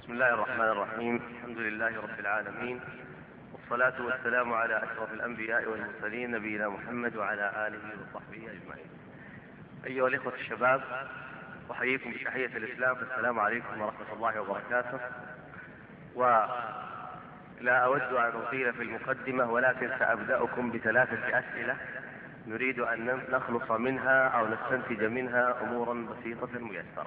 بسم الله الرحمن الرحيم. الحمد لله رب العالمين، والصلاة والسلام على أشرف الأنبياء والمرسلين نبينا محمد وعلى آله وصحبه أجمعين. أيها الإخوة الشباب، أحييكم بتحية الإسلام، السلام عليكم ورحمة الله وبركاته. ولا أود أن أطيل في المقدمة، ولكن سأبدأكم بثلاثة أسئلة نريد أن نخلص منها أو نستنتج منها أمورا بسيطة ميسرة.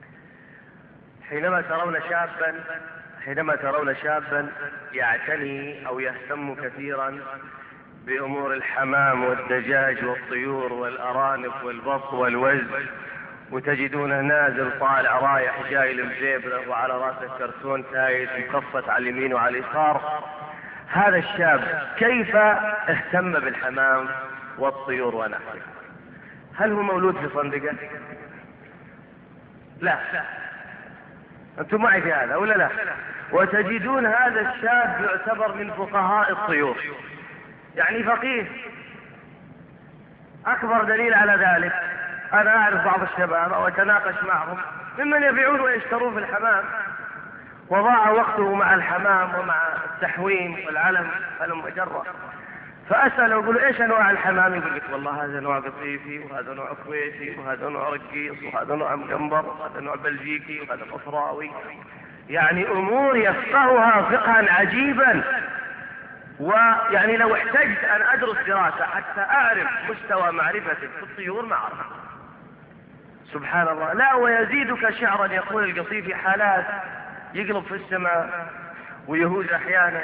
حينما ترون شابا يعتني أو يهتم كثيرا بأمور الحمام والدجاج والطيور والأرانب والبط والوز، وتجدونه نازل طالع رايح جاي للجيبرة وعلى راسه كرتون تايد مخفت على اليمين وعلى اليسار، هذا الشاب كيف اهتم بالحمام والطيور ونحوه؟ هل هو مولود في صندقة؟ لا. أنتم معي في هذا ولا لا؟ وتجدون هذا الشاب يعتبر من فقهاء الطيور، يعني فقيه. أكبر دليل على ذلك أنا أعرف بعض الشباب أو أتناقش معهم ممن يبيعون ويشترون في الحمام، وضاع وقته مع الحمام ومع التحويم والعلم المجرة. فأسأل وأقول إيش أنواع الحمام؟ يقول لك والله هذا نوع قطيفي، وهذا نوع كويتي، وهذا نوع رقيص، وهذا نوع مقنبر، وهذا نوع بلجيكي، وهذا مصراوي. يعني أمور يفقهها فقها عجيبا. ويعني لو احتجت أن أدرس دراسة حتى أعرف مستوى معرفتي في الطيور ما أعرف. سبحان الله. لا، ويزيدك شعرا يقول القطيفي حالات يقلب في السماء ويهوج أحيانا،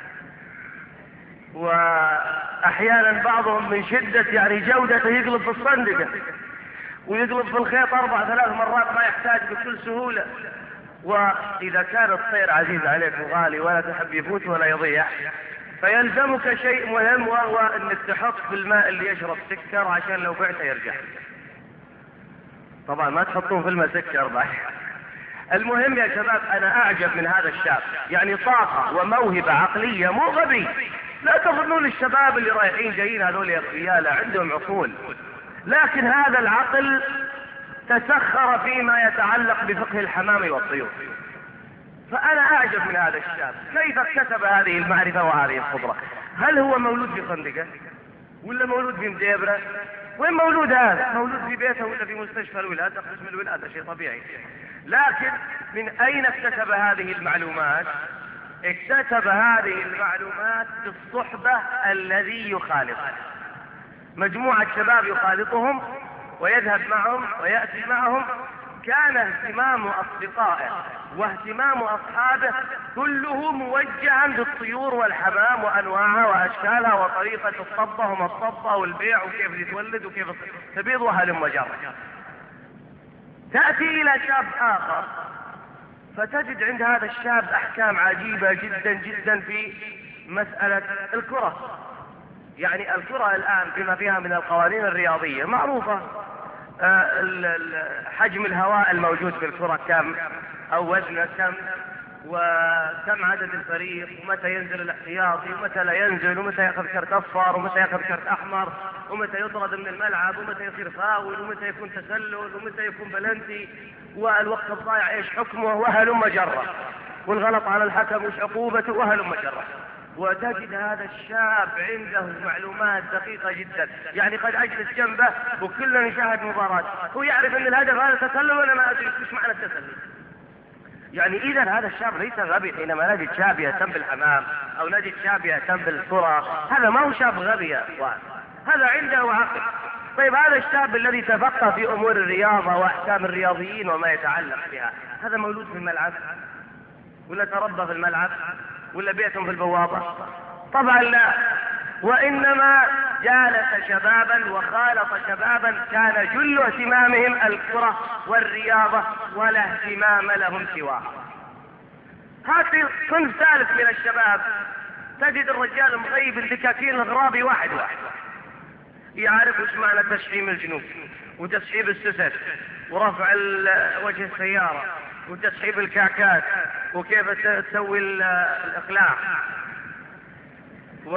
وأحيانا بعضهم من شدة يعني جودته يقلب في الصندقة ويقلب في الخيط 4-3 مرات ما يحتاج بكل سهولة. وإذا كان الطير عزيز عليك وغالي ولا تحب يفوت ولا يضيع، فيلزمك شيء مهم، وهو أنك تحط في الماء اللي يشرب سكر عشان لو بعته يرجع. طبعا ما تحطون في الماء سكر بعد. المهم يا شباب، أنا أعجب من هذا الشاب، يعني طاقة وموهبة عقلية، مو غبي. لا تظنون الشباب اللي رايحين جايين هذول رجال عندهم عقول، لكن هذا العقل تسخر فيما يتعلق بفقه الحمام والطيور. فأنا أعجب من هذا الشاب كيف اكتسب هذه المعرفة وهذه القدرة. هل هو مولود في صندقة ولا مولود في مديبرة؟ وين مولود هذا؟ مولود في بيته ولا في مستشفى الولادة؟ قسم الولادة شيء طبيعي. لكن من أين اكتسب هذه المعلومات؟ اكتسب هذه المعلومات بالصحبة الذي يخالطه. مجموعة شباب يخالطهم ويذهب معهم ويأتي معهم، كان اهتمام أصدقائه واهتمام أصحابه كله موجها بالطيور والحمام وأنواعها وأشكالها وطريقة الصبة وما الصبة والبيع وكيف تتولد وكيف تبيض وهلم جرة. تأتي إلى شاب آخر فتجد عند هذا الشاب أحكام عجيبة جدا جدا في مسألة الكرة. يعني الكرة الآن بما فيها من القوانين الرياضية معروفة، حجم الهواء الموجود في الكرة كم، أو وزنه كم، وكم عدد الفريق، ومتى ينزل الاحتياطي ومتى لا ينزل، ومتى يأخذ كرت أصفر ومتى يأخذ كرت أحمر، ومتى يطرد من الملعب، ومتى يصير فاول، ومتى يكون تسلل، ومتى يكون بلنتي، والوقت الضائع ايش حكمه، وهلم جرة، والغلط على الحكم وش عقوبته، وهلم جرة. وتجد هذا الشاب عنده معلومات دقيقة جدا. يعني قد أجلس جنبه وكلنا نشاهد مباراة، هو يعرف أن الهدف هذا تسلل وأنا ما أدري إيش معنى التسلل. يعني إذا هذا الشاب ليس غبي. حينما نجد شاب يهتم بالحمام أو نجد شاب يهتم بالكرة، هذا ما هو شاب غبي يا أخوان، هذا عنده عقل. طيب هذا الشاب الذي تفقه في أمور الرياضة وأحكام الرياضيين وما يتعلق بها، هذا مولود في الملعب ولا تربى في الملعب ولا بيتهم في البوابة؟ طبعا لا. وإنما جالس شبابا وخالط شبابا كان جل اهتمامهم الكرة والرياضة ولا اهتمام لهم سواها. هذا صنف ثالث من الشباب، تجد الرجال مغيب الدكاكين الغرابي واحد يعرف وش معنى تشحيم الجنوب وتسحيب السسس ورفع وجه السيارة وتسحيب الكعكات وكيف تسوي الإقلاع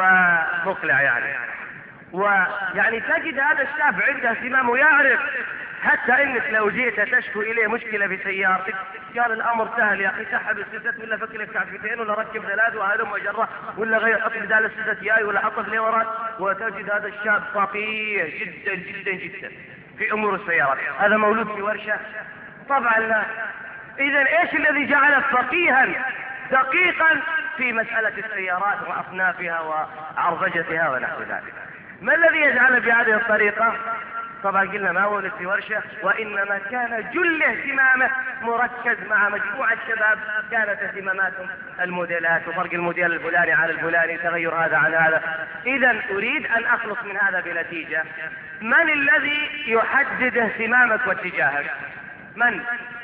ومقلع يعني. ويعني تجد هذا الشاب عنده اهتمام ويعرف حتى انك لو جئت تشكو اليه مشكلة بسيارتك قال الامر سهل يا اخي، سحب السدة ولا فك لك كعفتين ولا ركب ثلاث وهلم وجره ولا غير حط بدال السدة ياي ولا حط لي وراك، وتجد هذا الشاب فقيه جدا جدا جدا في امور السيارات. هذا مولود في ورشة؟ طبعا لا. اذا ايش الذي جعلك فقيها دقيقا في مسألة السيارات واصنافها وعربجتها ونحو ذلك؟ ما الذي يجعل بهذه الطريقة؟ طبعا قلنا ما ولد في ورشة، وإنما كان جل اهتمامه مركز مع مجموعة شباب كانت اهتماماتهم الموديلات وفرق الموديل الفلاني على الفلاني، تغير هذا عن هذا. إذا أريد أن أخلص من هذا بنتيجة. من الذي يحدد اهتمامك واتجاهك؟ من؟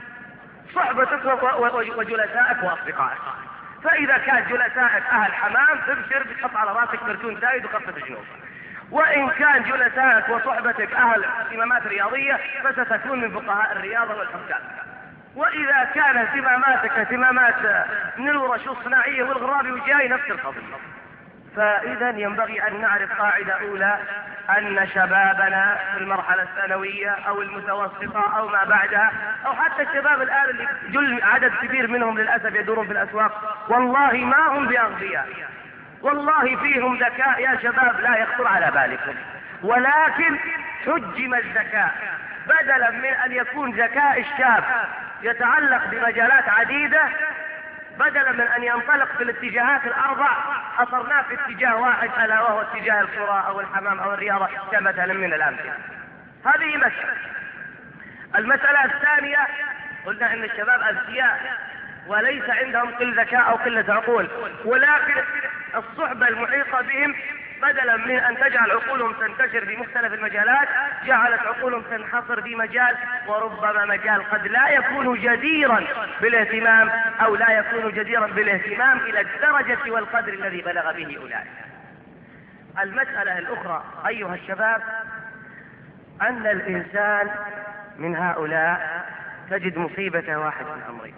صحبتك وجلسائك وأصدقائك. فإذا كان جلسائك أهل حمام تبشر بتحط على راسك كرتون زايد وخفة جنوب، وإن كان جلسائك وصحبتك أهل اهتمامات رياضية فستكون من فقهاء الرياضة والحكام. وإذا كان اهتماماتك اهتمامات من الورش الصناعية والغرابي وجاي نفس القضية. فإذا ينبغي أن نعرف قاعدة أولى، أن شبابنا في المرحلة الثانوية أو المتوسطة أو ما بعدها، أو حتى الشباب الآن اللي جل عدد كبير منهم للأسف يدورون في الأسواق، والله ما هم بأغبياء، والله فيهم ذكاء يا شباب لا يخطر على بالكم، ولكن حجم الذكاء. بدلا من أن يكون ذكاء الشاب يتعلق بمجالات عديدة، بدلا من أن ينطلق في الاتجاهات الأربع حصرناه في اتجاه واحد، ألا وهو اتجاه الكرة أو الحمام أو الرياضة كمثلا من الأمثلة. هذه مسألة. المسألة الثانية، قلنا أن الشباب أذكياء وليس عندهم قل ذكاء أو قلة عقول، ولكن الصحبة المحيطة بهم بدلا من أن تجعل عقولهم تنتشر في مختلف المجالات جعلت عقولهم تنحصر في مجال، وربما مجال قد لا يكون جديرا بالاهتمام أو لا يكون جديرا بالاهتمام إلى الدرجة والقدر الذي بلغ به أولئك. المسألة الأخرى أيها الشباب، أن الإنسان من هؤلاء تجد مصيبة واحد من أمرين: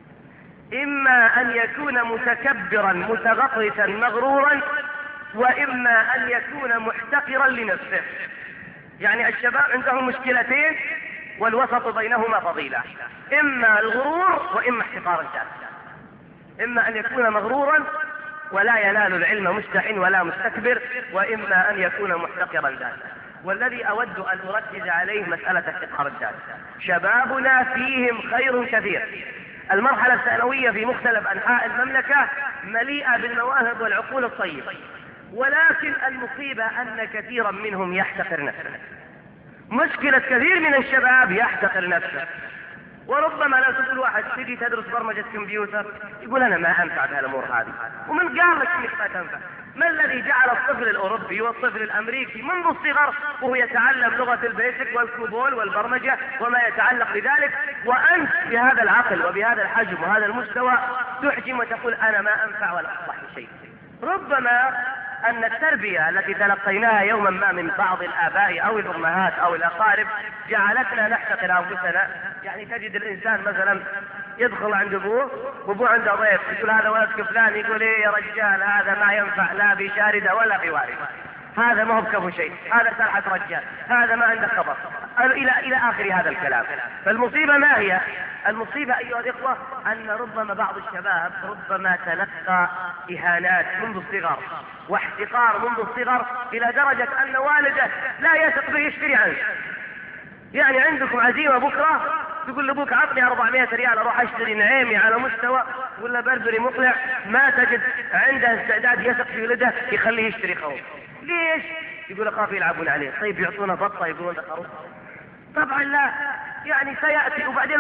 إما أن يكون متكبرا متغطرسا مغرورا، وإما أن يكون محتقرا لنفسه. يعني الشباب عندهم مشكلتين والوسط بينهما فضيلة: إما الغرور وإما احتقار الذات. إما أن يكون مغرورا ولا ينال العلم مستح ولا مستكبر، وإما أن يكون محتقرا ذاته. والذي أود أن أركز عليه مسألة احتقار الذات. شبابنا فيهم خير كثير. المرحلة الثانوية في مختلف أنحاء المملكة مليئة بالمواهب والعقول الطيبة، ولكن المصيبة أن كثيرا منهم يحتقر نفسه. مشكلة كثير من الشباب يحتقر نفسه. وربما لا تقول واحد تجي تدرس برمجة كمبيوتر يقول أنا ما أنفع بهالأمور هذه، ومن قال لك إنك ما تنفع؟ ما الذي جعل الطفل الأوروبي والطفل الأمريكي منذ الصغر وهو يتعلم لغة البيسك والكوبول والبرمجة وما يتعلق بذلك، وأنت بهذا العقل وبهذا الحجم وهذا المستوى تحجم وتقول أنا ما أنفع ولا أصلح شيء؟ ربما أن التربية التي تلقيناها يوما ما من بعض الآباء أو الأمهات أو الأقارب جعلتنا نحتقر أنفسنا. يعني تجد الإنسان مثلا يدخل عند أبوه وأبوه عنده ضيف يقول هذا ولدك فلان، يقول إيه يا رجال هذا ما ينفع لا بشاردة ولا بوارد، هذا ما هو بكفو شيء، هذا سلحة رجال، هذا ما عنده خبر، إلى آخر هذا الكلام. فالمصيبة ما هي؟ المصيبة أيها الإخوة أن ربما بعض الشباب ربما تلقى إهانات منذ الصغر واحتقار منذ الصغر إلى درجة أن والده لا يثق به يشتري عنه. يعني عندكم عزيمة بكرة تقول لأبوك عطني 400 ريال أروح أشتري نعيمي على مستوى ولا بربري مقلع، ما تجد عنده استعداد يثق في ولده يخليه يشتري خروف. ليش؟ يقول أخاف يلعبون عليه. طيب يعطونا بطة يقولون ده خروف؟ طبعا لا. يعني سيأتي وبعدين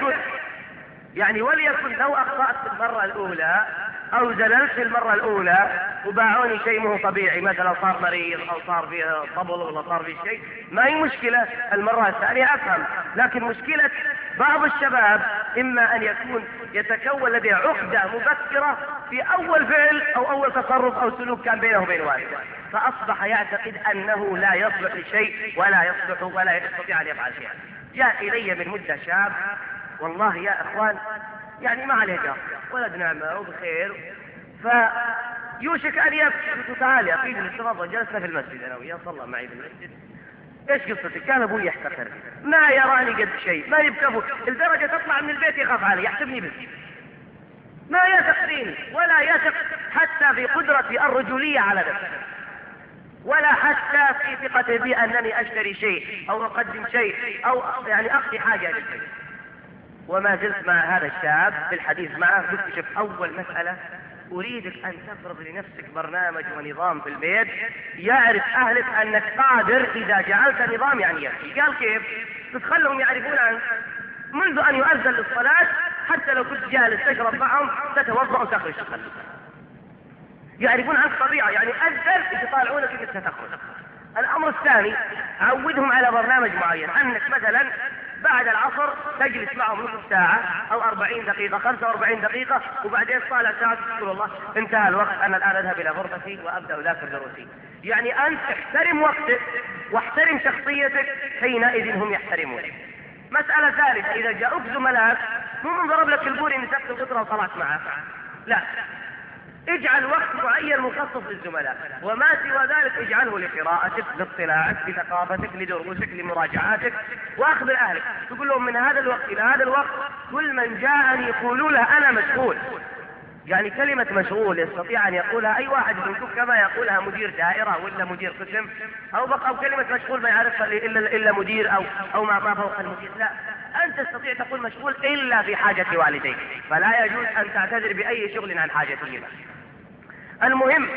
وليكن لو أخطأت في المرة الأولى أو زللت في المرة الأولى وباعوني شيء مو طبيعي، مثلا صار مريض أو صار فيه طبل ولا صار فيه شيء، ما هي مشكلة، المرة الثانية أفهم. لكن مشكلة بعض الشباب إما أن يكون يتكون لديه عقدة مبكرة في أول فعل أو أول تصرف أو سلوك كان بينه وبين والده، فأصبح يعتقد أنه لا يصلح لشيء ولا يصلح ولا يستطيع أن يفعل شيئا. جاء إلي من مدة شاب والله يا إخوان يعني ما عليه جار، ولد نعمة وبخير، فيوشك أن يبكي. قلت تعال يا أخي تفضل، جلسنا في المسجد أنا وياه صلى معي في المسجد، ايش قصتك؟ قال ابوي يحتقرني، ما يراني قد شيء، ما يبكى لدرجة تطلع من البيت يخاف علي، يحسبني بس، ما يثق فيني ولا يثق حتى في قدرتي الرجولية على نفسي، ولا حتى في ثقته بي أنني أشتري شيء أو أقدم شيء أو يعني أقضي حاجة لشيء. وما زلت مع هذا الشاب في الحديث معه، قلت شوف أول مسألة أريدك أن تفرض لنفسك برنامج ونظام في البيت يعرف أهلك أنك قادر إذا جعلت نظام يعني يمشي. قال كيف؟ تخلهم يعرفون عنك منذ أن يؤذن للصلاة، حتى لو كنت جالس تشرب معهم تتوضأ وتخرج تصلي، يعرفون عنك طبيعة، يعني أذن يطالعونك كيف ستخرج. الأمر الثاني عودهم على برنامج معين، أنك مثلا بعد العصر تجلس معهم نصف ساعة أو 40 دقيقة 45 دقيقة، وبعدين طالع ساعة تقول الله انتهى الوقت، أنا الآن أذهب إلى غرفتي وأبدأ أذاكر دروسي. يعني أنت احترم وقتك واحترم شخصيتك، حينئذ هم يحترمونك. مسألة ثالثة، إذا جاءوك زملاء مو من ضرب لك البوري إن سبت القطرة وطلعت معه، لا، اجعل وقت معين مخصص للزملاء، وما سوى ذلك اجعله لقراءتك، لاطلاعك، لثقافتك، لدروسك، لمراجعاتك، واخبر اهلك تقول لهم من هذا الوقت الى هذا الوقت كل من جاءني يقولوا له انا مشغول. يعني كلمة مشغول يستطيع ان يقولها اي واحد منكم كما يقولها مدير دائرة ولا مدير قسم او كلمة مشغول ما يعرفها الا مدير او ما فوق المدير، لا، أنت تستطيع تقول مشغول إلا في حاجة والديك، فلا يجوز أن تعتذر بأي شغل عن حاجتهما. المهم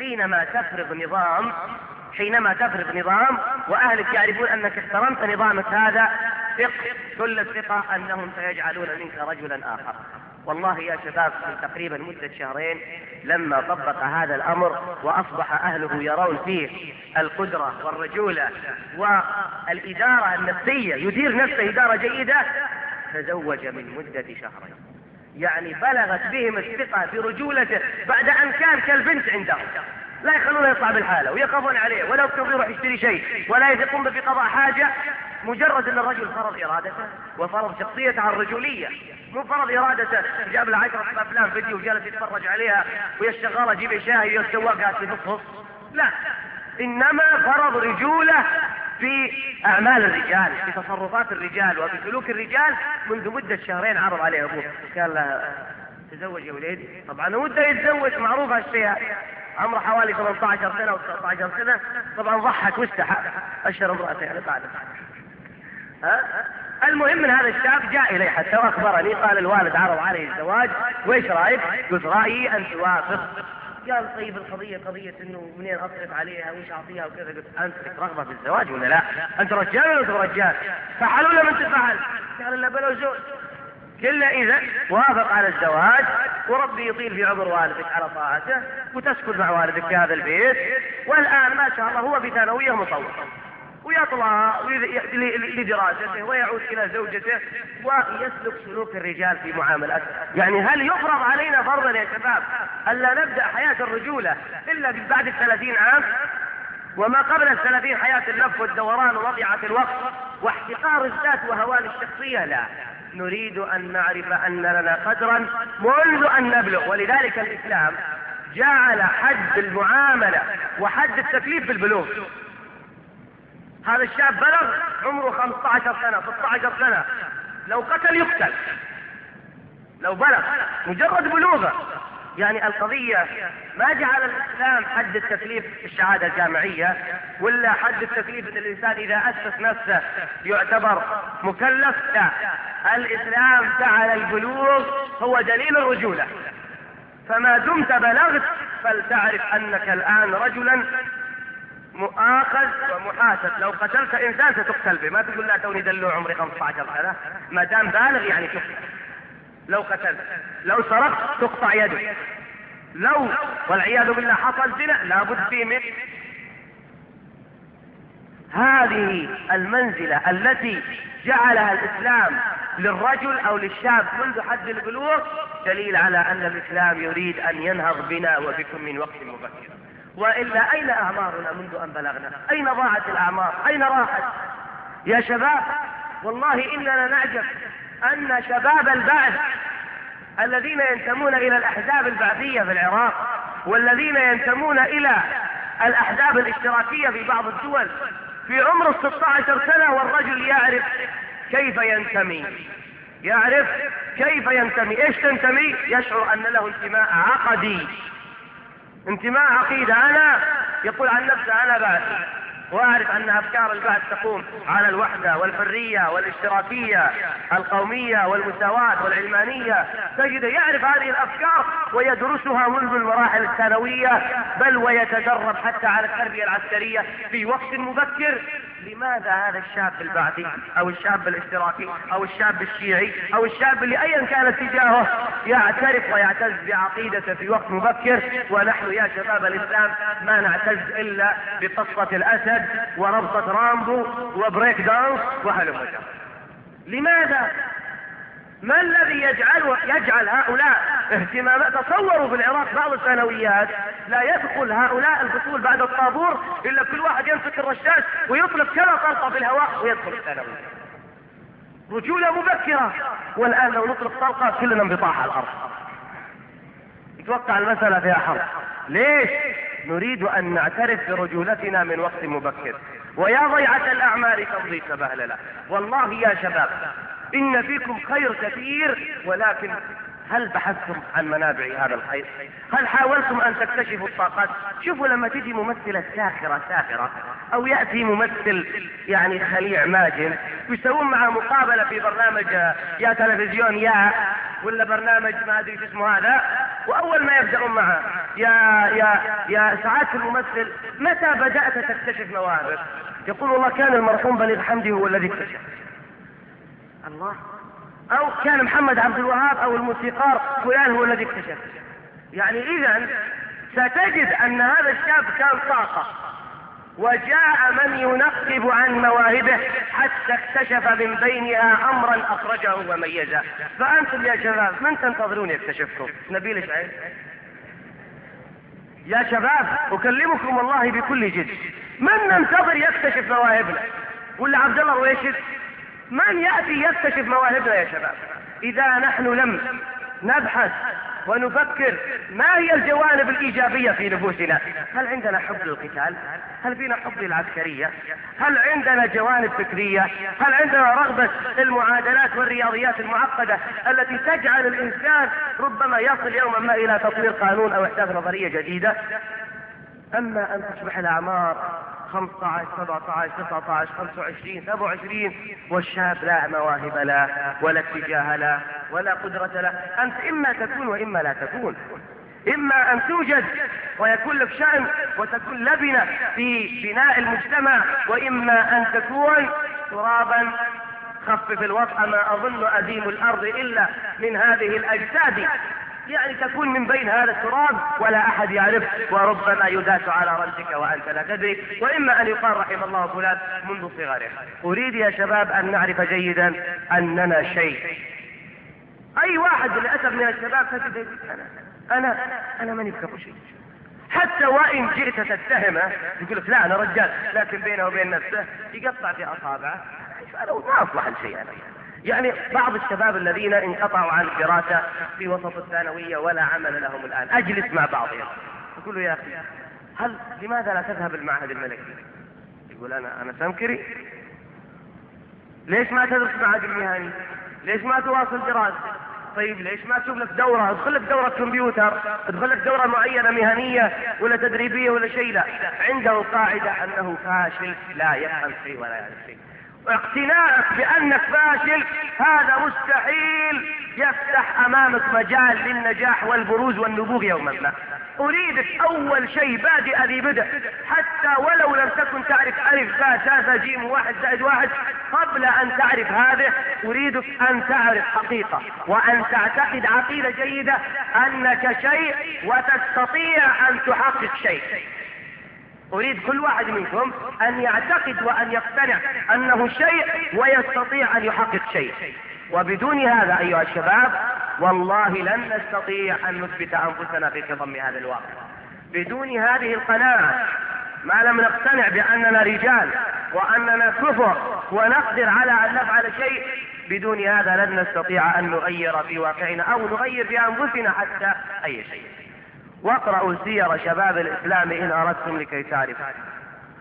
حينما تفرض نظام وأهلك يعرفون أنك احترمت نظامك هذا، ثق كل الثقة أنهم سيجعلون منك رجلا آخر. والله يا شباب من تقريبا مدة شهرين لما طبق هذا الأمر وأصبح أهله يرون فيه القدرة والرجولة والإدارة النفسية، يدير نفسه إدارة جيدة، تزوج من مدة شهرين. يعني بلغت بهم الثقة برجولته بعد أن كان كالبنت عندهم، لا يخلونه يطلع بالحالة ويخافون عليه، ولا يكتب يروح يشتري شيء ولا يقوم بقضاء حاجة، مجرد ان الرجل فرض ارادته وفرض شخصيته على الرجولية، مو فرض ارادته جاب له 10 افلام فيديو وجالس يتفرج عليها ويشتغل جيب شاهي والسواق قاعد في فصفص، لا، انما فرض رجولة في اعمال الرجال، في تصرفات الرجال وفي سلوك الرجال. منذ مدة شهرين عرض عليه ابوه قال له تزوج يا وليدي، طبعا مدة يتزوج معروف هالشيء، عمره حوالي 18 سنة و 19 سنة، طبعا ضحك واستحى اشهر امرأته يعني بعد. المهم من هذا الشاب جاء الي حتى واخبرني، قال الوالد عرض عليه الزواج وايش رايك؟ قلت رايي ان توافق. قال طيب القضيه قضيه انه منين اصرف عليها وش اعطيها وكذا. قلت انت لك رغبه في الزواج ولا لا؟ انت رجال ولا انت رجال؟ فعل ولا ما انت فعل؟ قال لا بلا زوج. كلا اذا وافق على الزواج وربي يطيل في عمر والدك على طاعته وتسكن مع والدك في هذا البيت، والان ما شاء الله هو في ثانويه مطوره ويطلع لدراسته ويعود الى زوجته ويسلك سلوك الرجال في معاملاته. يعني هل يفرض علينا فرضا يا شباب الا نبدا حياه الرجوله الا بعد 30 عام؟ وما قبل 30 حياه اللف والدوران ومضيعه الوقت واحتقار الذات وهوان الشخصيه؟ لا، نريد ان نعرف ان لنا قدرا منذ ان نبلغ. ولذلك الاسلام جعل حد المعامله وحد التكليف بالبلوغ. هذا الشاب بلغ عمره 15 سنة 16 سنة، لو قتل يقتل، لو بلغ مجرد بلوغه. يعني القضية ما جعل الإسلام حد التكليف في الشهادة الجامعية ولا حد التكليف ان الإنسان إذا أسس نفسه يعتبر مكلف، لا، الإسلام جعل البلوغ هو دليل الرجولة. فما دمت بلغت فلتعرف أنك الآن رجلا مؤاخذ ومحاسب. لو قتلت انسان ستقتل به، ما تقول لا توني دلوع عمري 15 سنة، ما دام بالغ يعني تقتل. لو قتلت، لو سرقت تقطع يدك، لو والعياذ بالله حصل زنا لابد فيه من هذه المنزلة التي جعلها الإسلام للرجل أو للشاب منذ حد البلوغ، دليل على أن الإسلام يريد أن ينهض بنا وبكم من وقت مبكر. وإلا أين أعمارنا منذ أن بلغنا؟ أين ضاعت الأعمار؟ أين راحت يا شباب؟ والله إننا نعجب أن شباب البعث الذين ينتمون إلى الأحزاب البعثية في العراق والذين ينتمون إلى الأحزاب الاشتراكية في بعض الدول في عمر 16 سنة والرجل يعرف كيف ينتمي، يعرف كيف ينتمي. ايش تنتمي؟ يشعر ان له انتماء عقدي، انتماء عقيدة. انا يقول عن نفسه انا بعثي، واعرف ان افكار البعث تقوم على الوحدة والحرية والاشتراكية القومية والمساواة والعلمانية. تجد يعرف هذه الافكار ويدرسها منذ المراحل الثانوية، بل ويتدرب حتى على التربية العسكرية في وقت مبكر. لماذا هذا الشاب البعثي او الشاب الاشتراكي او الشاب الشيعي او الشاب اللي ايا كان اتجاهه يعترف ويعتز بعقيدته في وقت مبكر، ونحن يا شباب الاسلام ما نعتز الا بقصة الاسد وربطة رامبو وبريك دانس وهلم جرا؟ لماذا؟ ما الذي يجعل هؤلاء اهتمامات؟ تصوروا في العراق بعض الثانويات لا يدخل هؤلاء الفصول بعد الطابور الا كل واحد يمسك الرشاش ويطلق كذا طلقة في الهواء ويدخل الثانوية. رجولة مبكرة. والان لو نطلق طلقة كلنا انبطاح على الارض. يتوقع المسألة فيها حرب. ليش؟ نريد ان نعترف برجولتنا من وقت مبكر. ويا ضيعة الاعمال تمضي سبهللة. والله يا شباب إن فيكم خير كثير، ولكن هل بحثتم عن منابع هذا الخير؟ هل حاولتم أن تكتشفوا الطاقات؟ شوفوا لما تجي ممثلة ساخرة أو يأتي ممثل يعني خليع ماجن يسوون معه مقابلة في برنامج يا تلفزيون ولا برنامج ما أدري شو اسمه هذا، وأول ما يبدأون معه يا سعادة الممثل متى بدأت تكتشف مواهبك؟ يقول والله كان المرحوم بليغ حمدي هو الذي اكتشف. الله. او كان محمد عبد الوهاب او الموسيقار فلان هو الذي اكتشف. يعني اذا ستجد ان هذا الشاب كان طاقة وجاء من ينقب عن مواهبه حتى اكتشف من بينها امرا اخرجه وميزه. فانتم يا شباب من تنتظرون يكتشفكم؟ نبيل شعيب؟ يا شباب اكلمكم والله بكل جد، من ننتظر يكتشف مواهبنا؟ ولا عبد الله رويشد؟ من يأتي يكتشف مواهبنا يا شباب؟ إذا نحن لم نبحث ونفكر ما هي الجوانب الإيجابية في نفوسنا، هل عندنا حب للقتال؟ هل فينا حب للعسكرية؟ هل عندنا جوانب فكرية؟ هل عندنا رغبة المعادلات والرياضيات المعقدة التي تجعل الإنسان ربما يصل يوما ما إلى تطوير قانون أو إحداث نظرية جديدة؟ أما أن تصبح الأعمار 15 17 19 25 27 والشاب لا مواهب له ولا اتجاه له ولا قدرة له، أنت إما تكون وإما لا تكون. إما أن توجد ويكون لك شأن وتكون لبنة في بناء المجتمع، وإما أن تكون ترابا خفف الوطأ ما أظن أديم الأرض إلا من هذه الأجساد، يعني تكون من بين هذا التراب ولا أحد يعرف، وربما يداس على رأسك وأنت لا تدري. وإما أن يقال رحم الله فلان منذ صغره. أريد يا شباب أن نعرف جيدا أننا شيء. أي واحد للأسف من الشباب تجد أنا ماني بكفو شيء، حتى وإن جئت تتهمه يقول لك لا أنا رجال، لكن بينه وبين نفسه يقطع في أصابعه. أنا ما أصلح الشيء أنا. يعني بعض الشباب الذين انقطعوا عن الدراسة في وسط الثانوية ولا عمل لهم الآن، أجلس مع بعضهم أقول له يا أخي لماذا لا تذهب المعهد الملكي؟ يقول أنا سمكري. ليش ما تدرس معهد المهني؟ ليش ما تواصل دراسة؟ طيب ليش ما تشوف لك دورة؟ ادخل لك دورة كمبيوتر، ادخل لك دورة معينة مهنية ولا تدريبية ولا شيء. لا، عنده قاعدة أنه فاشل لا يفهم شيء ولا يعرف شيء. اقتناعك بأنك فاشل هذا مستحيل يفتح أمامك مجال للنجاح والبروز والنبوغ يوما ما. أريدك أول شيء بادئ ذي بدء، حتى ولو لم تكن تعرف ألف باء تاء ثاء جيم 1 زائد 1، قبل أن تعرف هذه أريدك أن تعرف حقيقة وأن تعتقد عقيدة جيدة أنك شيء وتستطيع أن تحقق شيء. أريد كل واحد منكم أن يعتقد وأن يقتنع أنه شيء ويستطيع أن يحقق شيء. وبدون هذا أيها الشباب والله لن نستطيع أن نثبت أنفسنا في خضم هذا الواقع. بدون هذه القناعة ما لم نقتنع بأننا رجال وأننا كفر ونقدر على أن نفعل شيء، بدون هذا لن نستطيع أن نغير في واقعنا أو نغير في أنفسنا حتى أي شيء. واقرأوا سير شباب الإسلام إن أردتم لكي تعرفوا.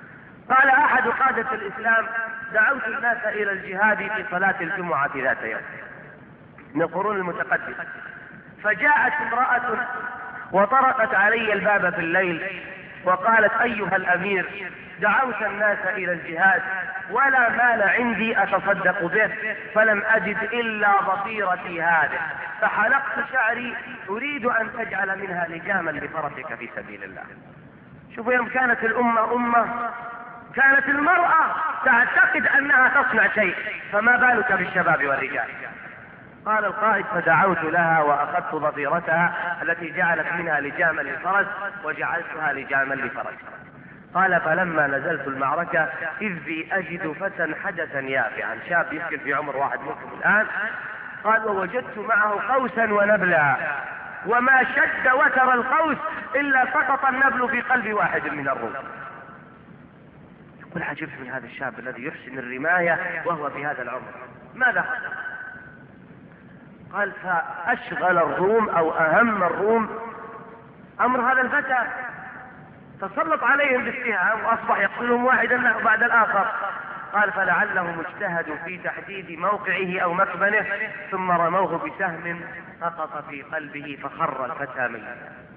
قال أحد قادة الإسلام: دعوت الناس إلى الجهاد في صلاة الجمعة ذات يوم من القرون المتقدمة، فجاءت امرأة وطرقت علي الباب في الليل وقالت: أيها الأمير، دعوت الناس إلى الجهاد ولا مال عندي أتصدق به، فلم أجد إلا ضفيرتي هذه، فحلقت شعري أريد أن تجعل منها لجاما لفرسك في سبيل الله. شوفوا، يوم كانت الأمة أمة كانت المرأة تعتقد أنها تصنع شيء، فما بالك بالشباب والرجال. قال القائد: فدعوت لها وأخذت ضفيرتها التي جعلت منها لجاما للفرس وجعلتها لجاما لفرسها. قال: فلما نزلت المعركة إذ بي أجد فتى حدثا يافعا، شاب يمكن في عمر واحد منكم الآن. قال: ووجدت معه قوسا ونبلا، وما شد وتر القوس إلا سقط النبل في قلب واحد من الروم. يقول: عجبت من هذا الشاب الذي يحسن الرماية وهو في هذا العمر، ماذا حصل؟ قال: فأشغل الروم أو أهم الروم أمر هذا الفتى، تسلط عليهم بالسهام وأصبح يقتلهم واحدا بعد الآخر. قال: فلعلهم اجتهدوا في تحديد موقعه أو مكمنه، ثم رموه بسهم سقط في قلبه فخر الفتى ميتا.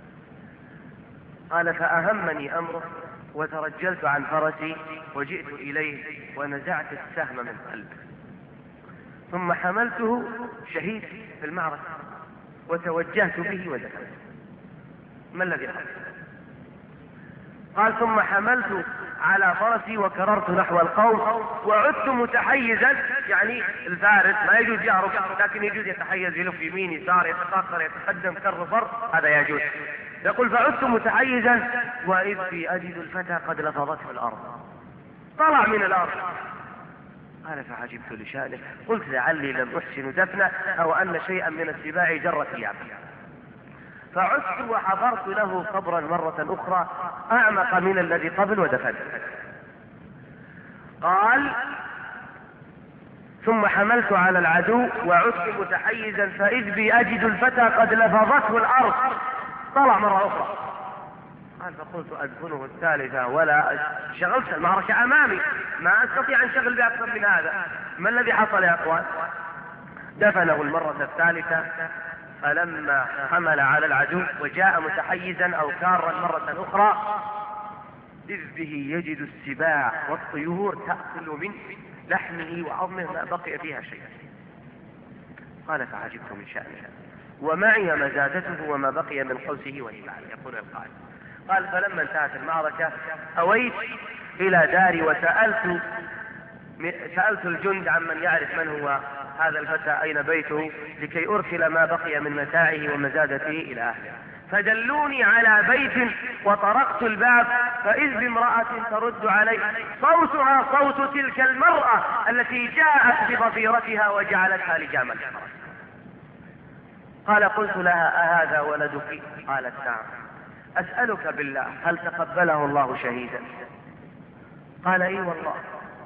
قال: فأهمني أمره وترجلت عن فرسي وجئت إليه ونزعت السهم من قلبه، ثم حملته شهيد في المعركة وتوجهت به ودفنته. ما الذي حصل؟ قال: ثم حملت على فرسي وكررت نحو القوم وعدت متحيزا، يعني الفارس ما يجوز يهرب لكن يجوز يتحيز، يلف يمين يسار يتقاطر يتقدم كالرفر، هذا يجوز. يقول: فعدت متحيزا وإذ بي أجد الفتى قد لفظته الأرض، طلع من الأرض. قال: فعجبت لشأنه، قلت: لعلي لم أحسن دفنه أو أن شيئا من السباع جر ثيابه. فعدت وحفرت له قبرا مرة أخرى أعمق من الذي قبل ودفنته. قال: ثم حملت على العدو وعدت متحيزا فإذ بي أجد الفتى قد لفظته الأرض، طلع مرة أخرى. قال: فقلت: أدفنه الثالثة ولا شغلت المعركة أمامي، ما أستطيع أن شغل بأكثر من هذا. ما الذي حصل يا أخوان؟ دفنه المرة الثالثة، فلما حمل على العدو وجاء متحيزا أو كارا مرة أخرى إذ به يجد السباع والطيور تأكل من لحمه وعظمه ما بقي فيها شيء. قال: فعجبت من شأنه ومعي مزادته وما بقي من حوسه ونباله. يقول القائل: قال: فلما انتهت المعركة أويت إلى داري وسألت الجند عمن يعرف من هو هذا الفتى أين بيته لكي أرسل ما بقي من متاعه ومزادته إلى أهله، فدلوني على بيت وطرقت الباب فإذ بامرأة ترد علي صوتها صوت تلك المرأة التي جاءت بضفيرتها وجعلتها لجاما. قال: قلت لها: أهذا ولدك؟ قالت: نعم. أسألك بالله هل تقبله الله شهيدا؟ قال: إي والله.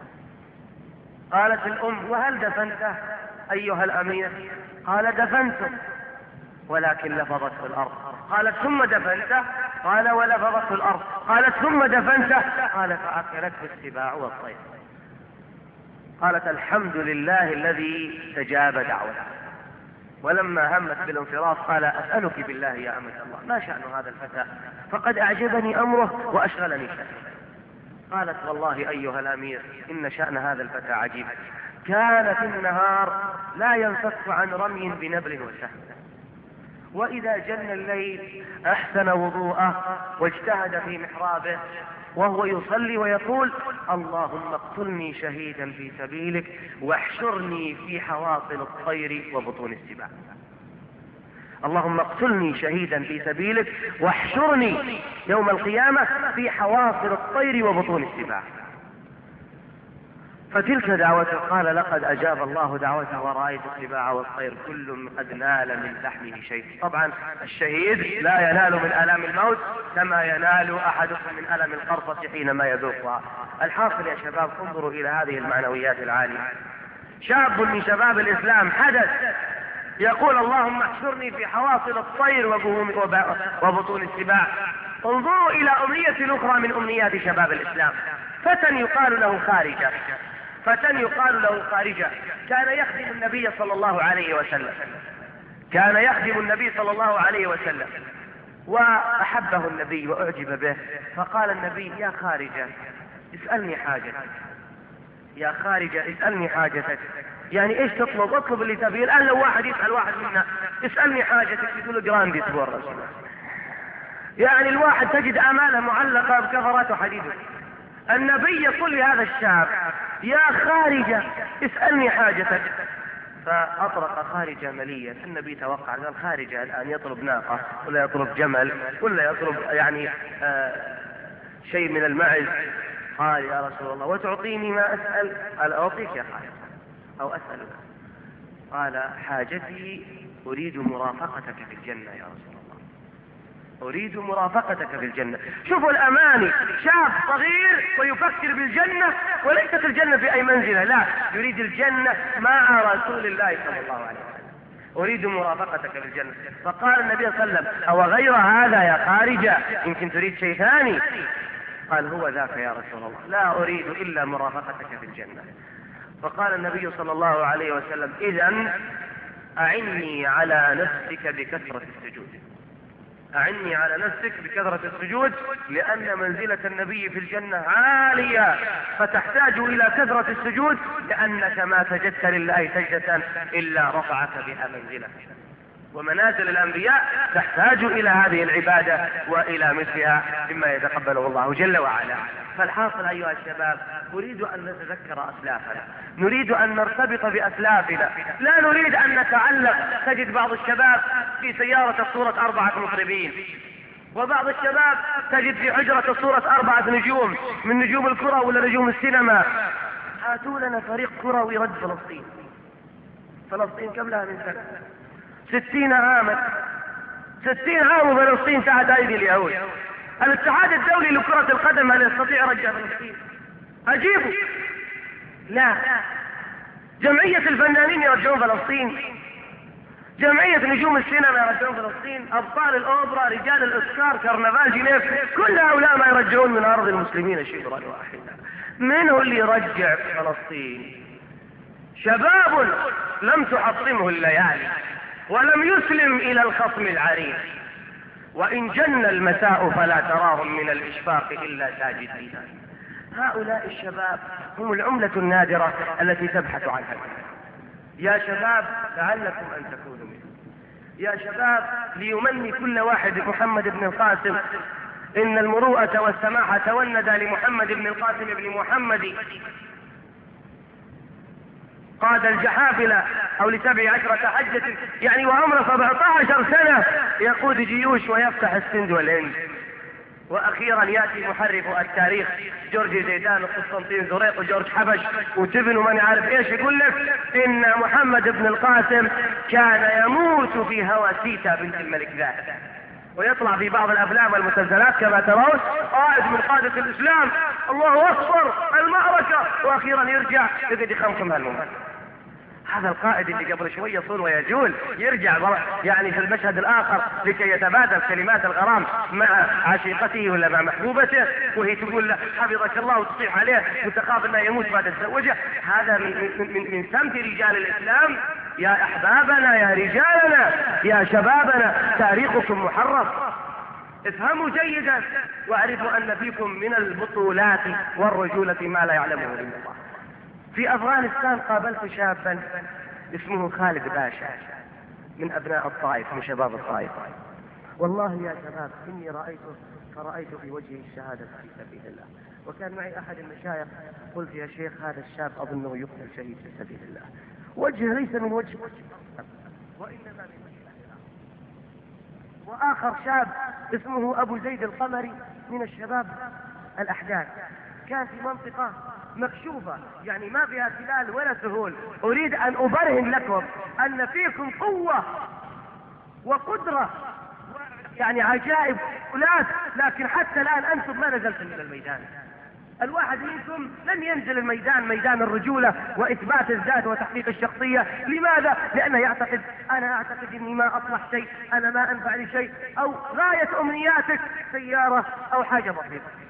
قالت الأم: وهل دفنته أيها الأمير؟ قال: دفنته ولكن لفظته الأرض. قالت: ثم دفنته؟ قال: ولفظته الأرض. قالت: ثم دفنته؟ قال: فأكلته السباع والطير. قالت: الحمد لله الذي استجاب دعوته. ولما همت بالانصراف قال: أسألك بالله يا أمة الله ما شأن هذا الفتى؟ فقد أعجبني أمره وأشغلني شأنه. قالت: والله أيها الأمير إن شأن هذا الفتى عجيب، كان في النهار لا ينفك عن رمي بنبل وسهم، وإذا جن الليل أحسن وضوءه واجتهد في محرابه وهو يصلي ويقول: اللهم اقتلني شهيدا في سبيلك واحشرني في حواصل الطير وبطون السباع. اللهم اقتلني شهيدا في سبيلك واحشرني يوم القيامة في حواصل الطير وبطون السباع. فتلك دعوته. قال: لقد أجاب الله دعوته ورأيت السباع والطير كل قد نال من لحمه شيء. طبعا الشهيد لا ينال من آلام الموت كما ينال أحدكم من ألم القرصة حينما يذوقها. الحاصل يا شباب، انظروا إلى هذه المعنويات العالية. شاب من شباب الإسلام حدث يقول: اللهم احشرني في حواصل الطير وبطون السباع. انظروا إلى أمنية أخرى من أمنيات شباب الإسلام، فتى يقال له خارجة، فتى يقال له خارجة، كان يخدم النبي صلى الله عليه وسلم، كان يخدم النبي صلى الله عليه وسلم، وأحبه النبي وأعجب به، فقال النبي: يا خارجة اسألني حاجتك، يا خارجة اسألني حاجتك. يعني ايش تطلب؟ اطلب اللي تبيه. الآن لو واحد يسأل واحد منا: اسألني حاجتك، يقول له جراندي تبغى الرسول. يعني الواحد تجد آماله معلقة بكفرات وحديد. النبي يقول لهذا الشاب: يا خارجة اسألني حاجتك. فأطرق خارجة مليا. النبي توقع أن الخارجة الآن يطلب ناقة ولا يطلب جمل ولا يطلب يعني شيء من المعز. قال: يا رسول الله وتعطيني ما أسأل؟ قال: أعطيك يا خارجة أو أسألك. قال: حاجتي أريد مرافقتك في الجنة يا رسول الله، أريد مرافقتك في الجنة. شوفوا الأماني، شاب صغير ويفكر بالجنة، وليست الجنة في أي منزلة، لا، يريد الجنة مع رسول الله صلى الله عليه وسلم. أريد مرافقتك في الجنة. فقال النبي صلى الله عليه وسلم: أو غير هذا يا خارجة؟ يمكن تريد شيء ثاني؟ قال: هو ذاك يا رسول الله، لا أريد إلا مرافقتك في الجنة. فقال النبي صلى الله عليه وسلم: إذن أعني على نفسك بكثرة السجود، أعني على نفسك بكثرة السجود، لأن منزلة النبي في الجنة عالية، فتحتاج إلى كثرة السجود، لأنك ما سجدت لله سجدة إلا رفعك بها منزلة. ومنازل الأنبياء تحتاج إلى هذه العبادة وإلى مثلها مما يتقبله الله جل وعلا. فالحاصل أيها الشباب، نريد أن نتذكر أسلافنا، نريد أن نرتبط بأسلافنا، لا نريد أن نتعلق. تجد بعض الشباب في سيارة صورة 4 مطربين، وبعض الشباب تجد في حجرة صورة 4 نجوم من نجوم الكرة ولا نجوم السينما. هاتوا لنا فريق كروي رد فلسطين. فلسطين كم لها من سنة؟ 60 عاما، 60 عام فلسطين تحت أيدي اليهود. الاتحاد الدولي لكرة القدم هل يستطيع رجع فلسطين؟ أجيبوا. لا. جمعية الفنانين يرجعون فلسطين، جمعية نجوم السينما يرجعون فلسطين، أبطال الأوبرا، رجال الأوسكار، كرنفال جنيف، كل هؤلاء ما يرجعون من أرض المسلمين شبرا واحدا. من هو اللي يرجع فلسطين؟ شباب لم تحطمه الليالي ولم يسلم إلى الخصم العريض، وإن جن المساء فلا تراهم من الإشفاق إلا ساجدين. هؤلاء الشباب هم العملة النادرة التي تبحث عنها. يا شباب لعلكم أن تكونوا منهم. يا شباب ليمني كل واحد محمد بن القاسم إن المروءة والسماحة والندى لمحمد بن القاسم بن محمد قاد الجحافلة أو ل17 حجة، يعني وعمره 17 سنة يقود جيوش ويفتح السند والهند. وأخيرا يأتي محرف التاريخ جورج زيدان وقسطنطين زريق وجورج حبش وتبن ومن عارف ايش، يقول لك إن محمد بن القاسم كان يموت في هوى سيتا بنت الملك ذاك، ويطلع في بعض الأفلام والمسلسلات كما ترون قائد من قادة الإسلام، الله أكبر المعركة، وأخيرا يرجع يقعد يخمخم هالممثل. هذا القائد اللي قبل شوي يصول ويجول يرجع يعني في المشهد الآخر لكي يتبادل كلمات الغرام مع عشيقته ولا مع محبوبته، وهي تقول له حفظك الله وتصيح عليه وتخاف انه يموت بعد تزوجه. هذا من سمت رجال الإسلام. يا أحبابنا، يا رجالنا، يا شبابنا، تاريخكم محرف. افهموا جيدا واعرفوا أن فيكم من البطولات والرجولة ما لا يعلمه إلا الله. في أفغانستان قابلت شابا اسمه خالد باشا من أبناء الطائف، من شباب الطائف. والله يا شباب إني رأيته فرأيت في وجهه الشهادة في سبيل الله. وكان معي أحد المشايخ، قلت يا شيخ هذا الشاب أظنه يقتل شهيد في سبيل الله، وجهه ليس من وجه وإنما من وجه الآخرة. وآخر شاب اسمه أبو زيد القمري من الشباب الأحداث، كان في منطقة مكشوفة يعني ما فيها تلال ولا سهول. أريد أن أبرهن لكم أن فيكم قوة وقدرة يعني عجائب ولاد، لكن حتى الآن أنتم ما نزلتم من الميدان. الواحد منكم لن ينزل الميدان، ميدان الرجولة وإثبات الذات وتحقيق الشخصية. لماذا؟ لأنه يعتقد أنا أعتقد أني ما أصلح شيء، أنا ما أنفع لشيء، أو غاية أمنياتك سيارة أو حاجة بسيطة.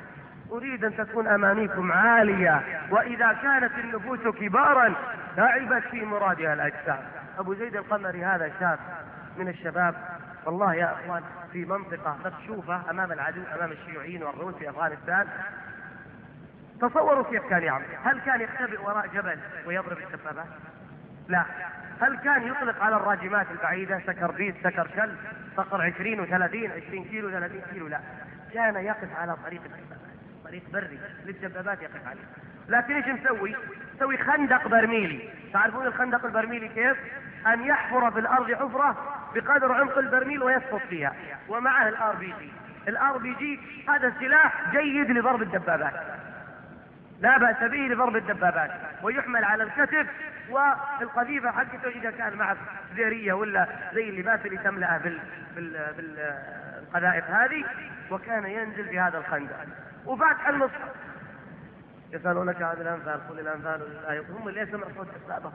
أريد أن تكون أمانيكم عالية، وإذا كانت النفوس كبارا تعبت في مرادها الأجسام. أبو زيد القمري هذا شاب من الشباب، والله يا أخوان في منطقة مكشوفة أمام العدو، أمام الشيوعيين والروس في أفغانستان. تصوروا كيف كان يعمل. هل كان يختبئ وراء جبل ويضرب الدبابات؟ لا. هل كان يطلق على الراجمات البعيدة سكر بيت سكر كلب صقر 20 و30 20 كيلو 30 كيلو؟ لا، كان يقف على طريق الدبابات، طريق بري للدبابات يقف عليه. لكن ايش مسوي خندق برميلي. تعرفون الخندق البرميلي كيف؟ ان يحفر في الارض حفرة بقدر عمق البرميل ويسقط فيها، ومعه الار بي جي هذا سلاح جيد لضرب الدبابات، لا بأس به لضرب الدبابات، ويحمل على الكتف، والقذيفة حقته إذا كان معك زيرية ولا زي اللباس اللي تملأه بالقذائف هذه. وكان ينزل بهذا الخندق وفاتح المصحف. يسألونك عن الأنفال قل الأنفال لله، هم اللي يسمع صوت دبابة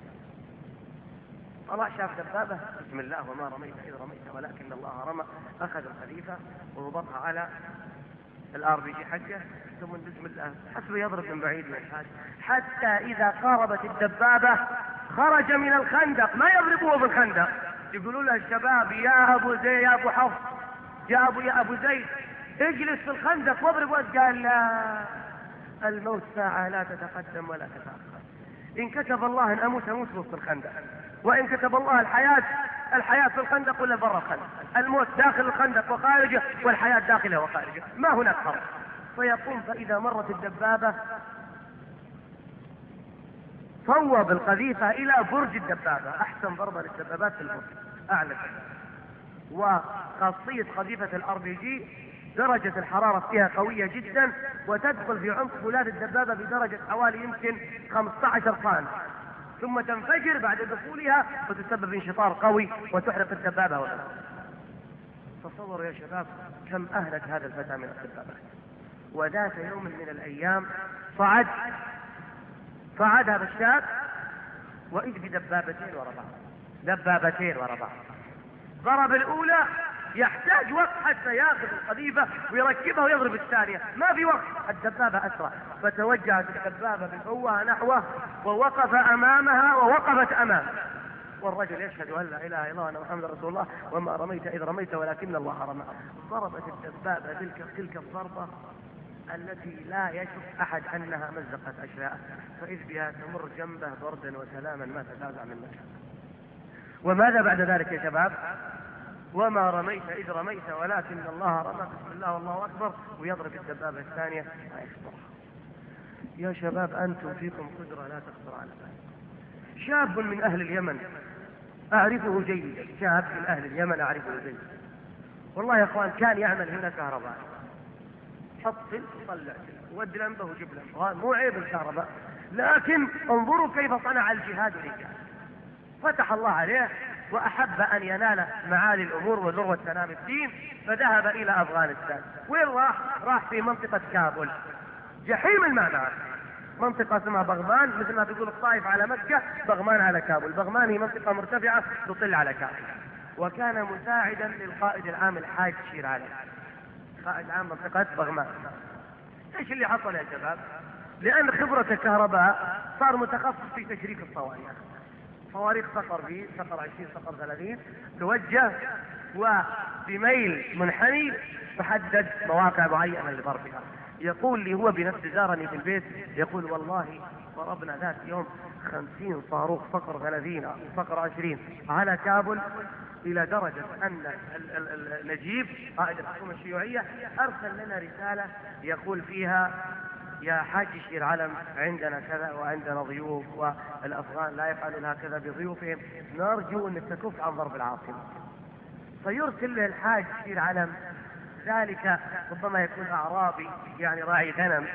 طلع شاف دبابة، بسم الله وما رميت إذ رميت ولكن الله رمى، أخذ القذيفة ووضعها على الار بي جي حقه، ثم بسم الله حسب يضرب من بعيد والحاج، حتى إذا قاربت الدبابة خرج من الخندق. ما يضربوه بالخندق، يقولوا له الشباب يا أبو زيد يا أبو حفص يا أبو زيد اجلس في الخندق واضرب. قال لا، الموت ساعة لا تتقدم ولا تتأخر. إن كتب الله أن أموت وسط الخندق، وإن كتب الله الحياة في الخندق ولا برا الخندق، الموت داخل الخندق وخارجه، والحياة داخله وخارجه، ما هناك فرق. فيقوم فإذا مرت الدبابة صوب القذيفة إلى برج الدبابة، أحسن ضربة للدبابات في البرج أعلى. وخاصية قذيفة الار بي جي درجة الحرارة فيها قوية جدا، وتدخل في عمق فولاذ الدبابة بدرجة حوالي يمكن 15 طن، ثم تنفجر بعد دخولها وتسبب انشطار قوي وتحرق الدبابة والأرض. تصوروا يا شباب كم أهلك هذا الفتى من الدبابات. وذات يوم من الأيام صعد هذا الشاب وإذ بدبابتين ورا بعض. ضرب الأولى يحتاج وقت حتى ياخذ القذيفة ويركبها ويضرب الثانية، ما في وقت، الدبابة أسرع. فتوجهت الدبابة بقوة نحوه ووقف أمامها ووقفت أمامه، والرجل يشهد أن لا إله إلا الله وأن محمد رسول الله وما رميت إذ رميت ولكن الله رمى. ضربت الدبابة تلك الضربة التي لا يشك أحد أنها مزقت أشلاءه، فإذ بها تمر جنبه بردا وسلاما ما تتابع من مكان. وماذا بعد ذلك يا شباب؟ وما رميت إذ رميت ولكن الله رمى، بسم الله والله أكبر، ويضرب الدبابة الثانية ما يخطرها. يا شباب أنتم فيكم قدرة لا تخطر على بالك. شاب من أهل اليمن أعرفه جيدا، شاب من أهل اليمن أعرفه جيدا، والله يا أخوان كان يعمل هنا كهرباء، حط سلك وطلع سلك ود لمبه وجيب لمبه، مو عيب الكهرباء، لكن انظروا كيف صنع الجهاد رجال. فتح الله عليه وأحب أن ينال معالي الأمور وذروة سلام الدين، فذهب إلى أفغانستان. وين راح في منطقة كابول، جحيم المعنى، منطقة اسمها بغمان، مثل ما تقول الطائف على مكة، بغمان على كابول. بغمان هي منطقة مرتفعة تطل على كابول. وكان مساعدا للقائد العام الحاج شير علي، قائد عام منطقة بغمان. ايش اللي حصل يا شباب؟ لأن خبرة الكهرباء صار متخصص في تشريك الصواريخ، صواريخ صقر بي صقر 20 صقر 30 توجه وبميل منحني تحدد مواقع معينة لضربها. يقول لي هو بنفسه زارني في البيت، يقول والله ضربنا ذات يوم 50 صاروخ صقر 30 صقر 20 على كابول، إلى درجة أن نجيب قائد الحكومة الشيوعية أرسل لنا رسالة يقول فيها يا حاج شير علم عندنا كذا وعندنا ضيوف، والأفغان لا يفعلون هكذا بضيوفهم، نرجو أن تكف عن ضرب العاصمة. فيرسل له الحاج شير علم، ذلك ربما يكون أعرابي يعني راعي غنم،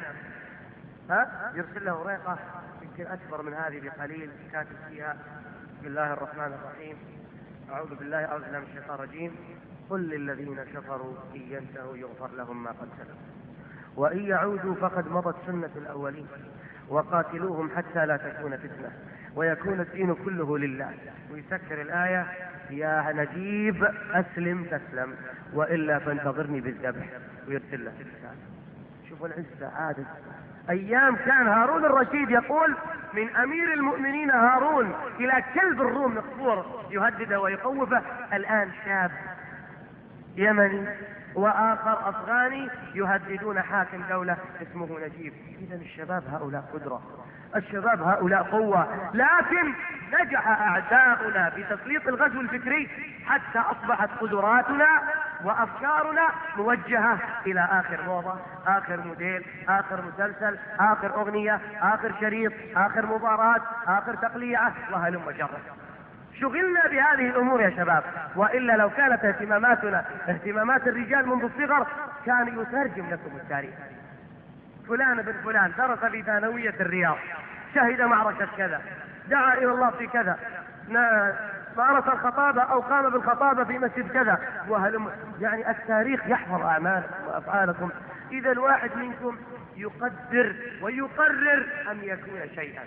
يرسل له ورقة يمكن أكبر من هذه بقليل، كاتب فيها بسم الله الرحمن الرحيم، أعوذ بالله من الشيطان الرجيم، قل للذين كفروا إن ينتهوا يغفر لهم ما قد سلف وإن يعودوا فقد مضت سنة الأولين وقاتلوهم حتى لا تكون فتنة ويكون الدين كله لله. ويسكر الآية يا نجيب أسلم تسلم وإلا فانتظرني بالذبح، ويرسل له. شوفوا العزة عادت. أيام كان هارون الرشيد يقول من أمير المؤمنين هارون إلى كلب الروم مقصور يهدده ويخوفه، الآن شاب يمني وآخر أفغاني يهددون حاكم دولة اسمه نجيب. إذا الشباب هؤلاء قدرة، الشباب هؤلاء قوة، لكن نجح أعداؤنا بتسليط الغزو الفكري حتى أصبحت قدراتنا وأفكارنا موجهة إلى آخر موضة، آخر موديل، آخر مسلسل، آخر أغنية، آخر شريط، آخر مباراة، آخر تقليعة، وهلم جرة. شغلنا بهذه الأمور يا شباب، وإلا لو كانت اهتماماتنا اهتمامات الرجال منذ الصغر كان يترجم لكم التاريخ. فلان بن فلان درس في ثانوية الرياض، شهد معركة كذا، دعا إلى الله في كذا، مارس الخطابة أو قام بالخطابة في مسجد كذا، وهلم يعني التاريخ يحفظ أعمالكم وأفعالكم. إذا الواحد منكم يقدر ويقرر أن يكون شيئا.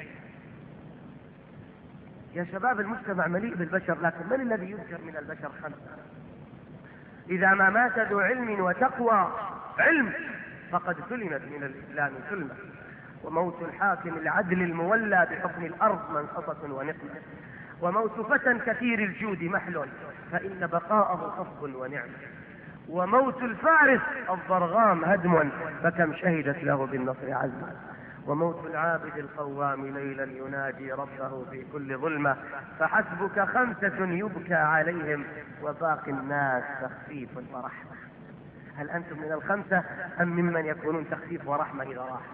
يا شباب المجتمع مليء بالبشر، لكن من الذي يذكر من البشر؟ خمسة. إذا ما مات ذو علم وتقوى علم فقد سلمت من الإسلام سلمة، وموت الحاكم العدل المولى بحكم الأرض منصفة ونقمة، وموت فتى كثير الجود محل فإن بقاءه خفض ونعمة، وموت الفارس الضرغام هدم فكم شهدت له بالنصر عزما، وموت العابد القوام ليلا يناجي ربه في كل ظلمة، فحسبك خمسة يبكى عليهم وباقي الناس تخفيف ورحمة. هل أنتم من الخمسة أم ممن يكونون تخفيف ورحمة إذا راح؟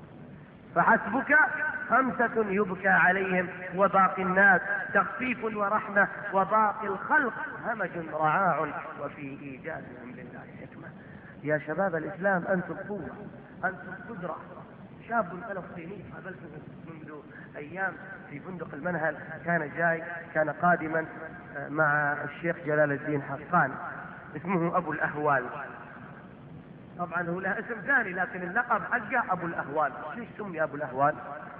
فحسبك خمسة يبكى عليهم وباقي الناس تخفيف ورحمة، وباقي الخلق همج رعاع وفي إيجادهم لله حكمة. يا شباب الإسلام أنتم قوة، أنتم قدرة. شاب فلسطيني قابلته منذ أيام في فندق المنهل، كان قادما مع الشيخ جلال الدين حقان، اسمه أبو الأهوال. طبعا هو له اسم ثاني لكن اللقب حقه أبو الأهوال. ليش سمي أبو الأهوال؟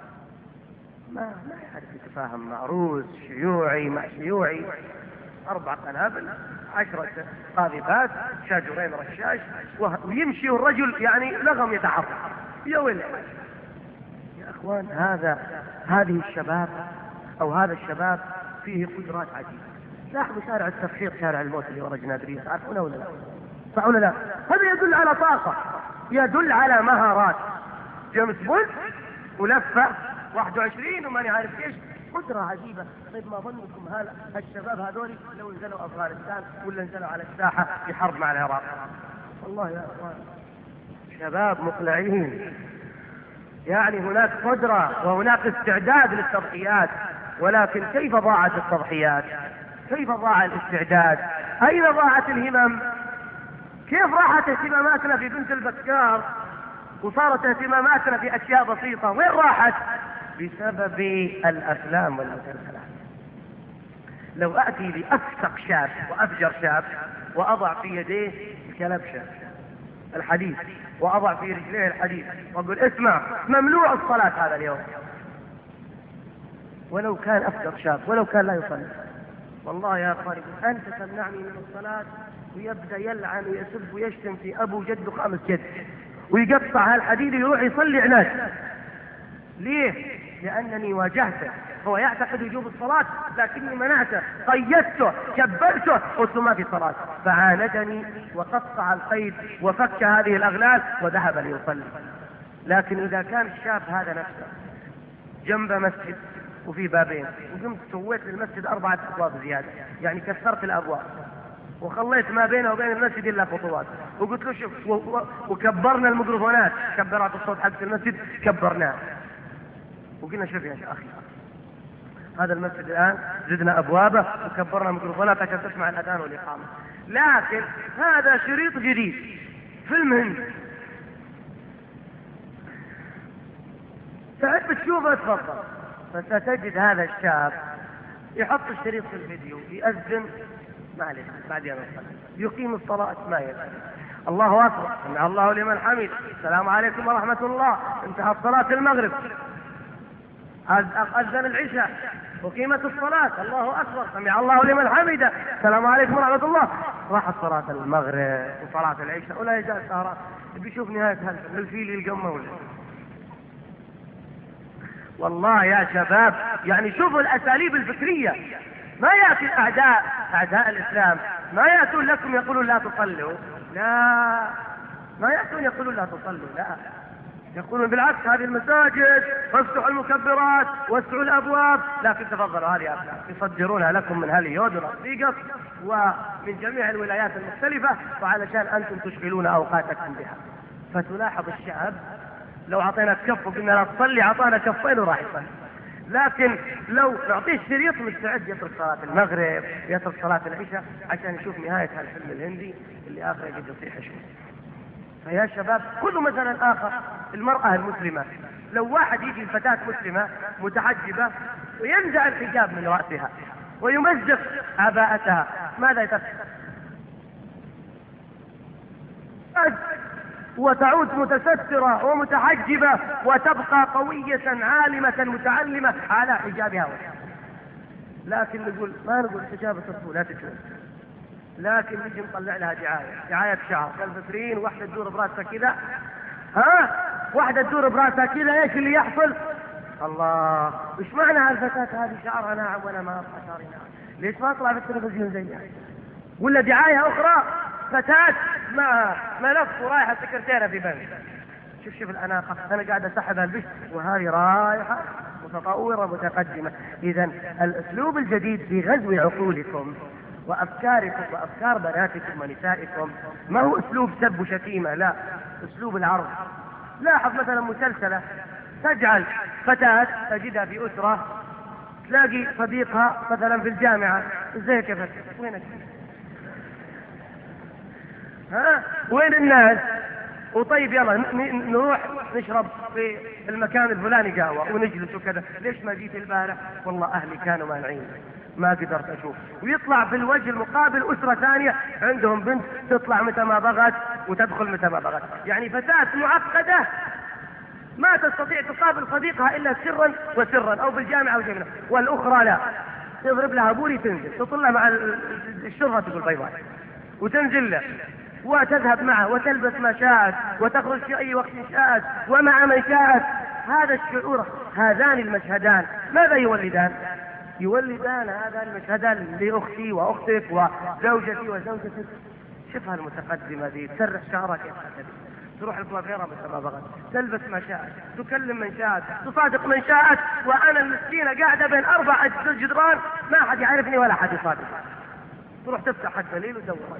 ما يعرف يتفاهم مع روس، شيوعي مع شيوعي، 4 قنابل، 10 قاذفات، شاجرين رشاش، ويمشي الرجل يعني لغم يتحرك. يا ويلي يا اخوان، هذه الشباب او هذا الشباب فيه قدرات عجيبة. لاحظوا شارع التفحيط، شارع الموت اللي ورا جنادريس، عارفونه ولا لا؟ صح ولا لا؟ هذا يدل على طاقة، يدل على مهارات. جيمس بوند ولفة 21 وماني عارف ايش، قدرة عجيبة. طيب ما ظنكم الشباب هذول لو نزلوا افغانستان ولا نزلوا على الساحة في حرب مع العراق؟ والله يا اخوان شباب مقلعين، يعني هناك قدرة وهناك استعداد للتضحيات، ولكن كيف ضاعت التضحيات؟ كيف ضاع الاستعداد؟ أين ضاعت الهمم؟ كيف راحت اهتماماتنا في بنت البكار وصارت اهتماماتنا في أشياء بسيطة؟ وين راحت؟ بسبب الأفلام والمسلسلات. لو أتي بأفسق شاب وأفجر شاب وأضع في يديه الكلبشة الحديث وأضع في رجليه الحديث وأقول اسمع ممنوع الصلاة هذا اليوم، ولو كان أفجر شاب ولو كان لا يصلي، والله يا أخواني أنت تمنعني من الصلاة، ويبدأ يلعن ويسب ويشتم في أبو جد وخامس جد ويقطع هالحديد ويروح يصلي عناد. ليه؟ لأنني واجهته، هو يعتقد وجوب الصلاة لكني منعته، قيدته، كبرته، قلت ما في صلاة، فعاندني وقطع القيد وفك هذه الأغلال وذهب ليصلي. لكن إذا كان الشاب هذا نفسه جنب مسجد وفي بابين، وقمت سويت للمسجد 4 أبواب زيادة، يعني كسرت الأبواب وخليت ما بينه وبين المسجد إلا خطوات، وقلت له شوف، وكبرنا الميكروفونات، كبرات الصوت حق المسجد كبرناه، وقلنا شوف يا أخي هذا المسجد الآن زدنا أبوابه وكبرنا ميكروفونات عشان تسمع الأذان والإقامة. لكن هذا شريط جديد في الهند، تعب تشوفه تفضل، فستجد هذا الشاب يحط الشريط في الفيديو، يأذن معلش بعدين يقيم الصلاة ما يدري، الله أكبر سمع الله لمن حمد، السلام عليكم ورحمة الله، انتهت صلاة المغرب، أذن العشاء وقيمة الصلاة، الله أكبر سمع الله لمن حمده، السلام عليكم ورحمة الله، راحت صلاة المغرب وصلاة العشاء ولا يزال سهران، بيشوف نهاية هذا الفيل يلقمه ولا. والله يا شباب يعني شوفوا الأساليب الفكرية. ما يأتي أعداء الإسلام ما يأتون لكم يقولون لا تصلوا، لا، ما يأتون يقولون لا تصلوا، لا، يقولون بالعكس هذه المساجد فافتحوا المكبرات واسعوا الابواب، لكن تفضلوا هذه افلام يصدرونها لكم من هوليود وراسبيغاس ومن جميع الولايات المختلفه، وعلشان انتم تشغلون اوقاتكم بها. فتلاحظ الشعب لو اعطينا كف وقلنا لا تصلي اعطانا كفين وراح يصلي، لكن لو نعطيه شريط مستعد يترك صلاه المغرب يترك صلاه العشاء عشان يشوف نهايه هالفيلم الهندي اللي اخره يجي يصيح شوي. فيا شباب خذوا مثلا آخر، المرأة المسلمة، لو واحد يجي فتاة مسلمة متحجبة وينزع الحجاب من رأسها ويمزق عباءتها، ماذا تفعل؟ وتعود متسترة ومتحجبة وتبقى قوية عالمة متعلمة على حجابها. لكن ما نقول حجاب الرسول لا تجوز، لكن نجي نطلع لها دعاية شعر كالفسرين، واحدة تدور براسها كذا، واحدة تدور براسها كذا، ايش اللي يحصل؟ الله، ايش معنى هالفتاة هذه شعرها ناعم وانا ما ابغى شعري ناعم؟ ليش ما اطلع في التلفزيون زيها؟ ولا دعاية اخرى فتاة مع ملف ورايحة سكرتيرة في بنك، شوف الاناقة، انا قاعد اسحبها البشت وهذه رايحة متطورة متقدمة. اذا الاسلوب الجديد في غزو عقولكم وأفكاركم وأفكار بناتكم ونسائكم ما هو أسلوب سب وشتيمة، لا، أسلوب العرض. لاحظ مثلا مسلسلة تجعل فتاة تجدها في أسرة، تلاقي صديقها مثلا في الجامعة، ازيك يا فتاة؟ وينك؟ وين الناس؟ وطيب يلا نروح نشرب في المكان الفلاني قهوة ونجلس وكذا. ليش ما جيت البارح؟ والله أهلي كانوا مانعين ما قدرت أشوف. ويطلع في الوجه المقابل أسرة ثانية عندهم بنت تطلع متى ما بغت وتدخل متى ما بغت. يعني فتاة معقدة ما تستطيع تقابل صديقها إلا سرا وسرا أو بالجامعة أو جميلة، والأخرى لا، تضرب لها بولي تنزل تطلع مع الشرطة تقول باي باي وتنزل له وتذهب معه وتلبس ما شاءت وتخرج في أي وقت شاءت ومع من شاءت. هذا الشعور، هذان المشهدان ماذا يولدان؟ يولدان هذا المشهدان لأختي وأختك وزوجتي وزوجتك. شوفها المتقدمة ذي تسرح شعرك يا أخي، تروح الكوافيرة مثل ما بغت، تلبس ما شاءت، تكلم من شاءت، تصادق من شاءت، وأنا المسكينة قاعدة بين 4 جدران ما حد يعرفني ولا حد يصادق. تروح تفتح الدليل وتدور.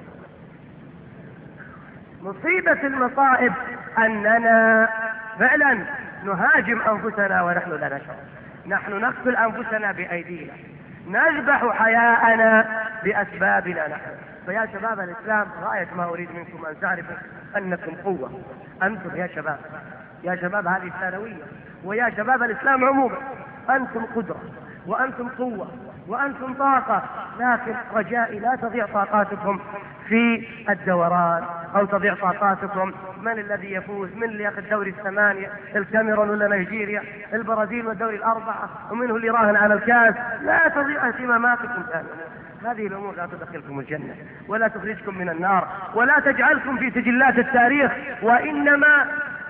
مصيبة المصائب أننا فعلا نهاجم أنفسنا ونحن لا نشعر. نحن نقتل أنفسنا بأيدينا، نذبح حياءنا بأسبابنا نحن. فيا شباب الإسلام غاية ما أريد منكم أن تعرفوا أنكم قوة. أنتم يا شباب، يا شباب هذه الثانوية ويا شباب الإسلام عموما، أنتم قدرة وأنتم قوة وأنتم طاقة. لكن رجائي لا تضيع طاقاتكم في الدوران أو تضيع طاقاتكم من الذي يفوز، من اللي ياخذ دوري 8، الكاميرون ولا نيجيريا، البرازيل والدوري 4، ومنه اللي راهن على الكاس. لا تضيع اهتماماتكم ثانيا. هذه الأمور لا تدخلكم الجنة ولا تخرجكم من النار ولا تجعلكم في سجلات التاريخ، وإنما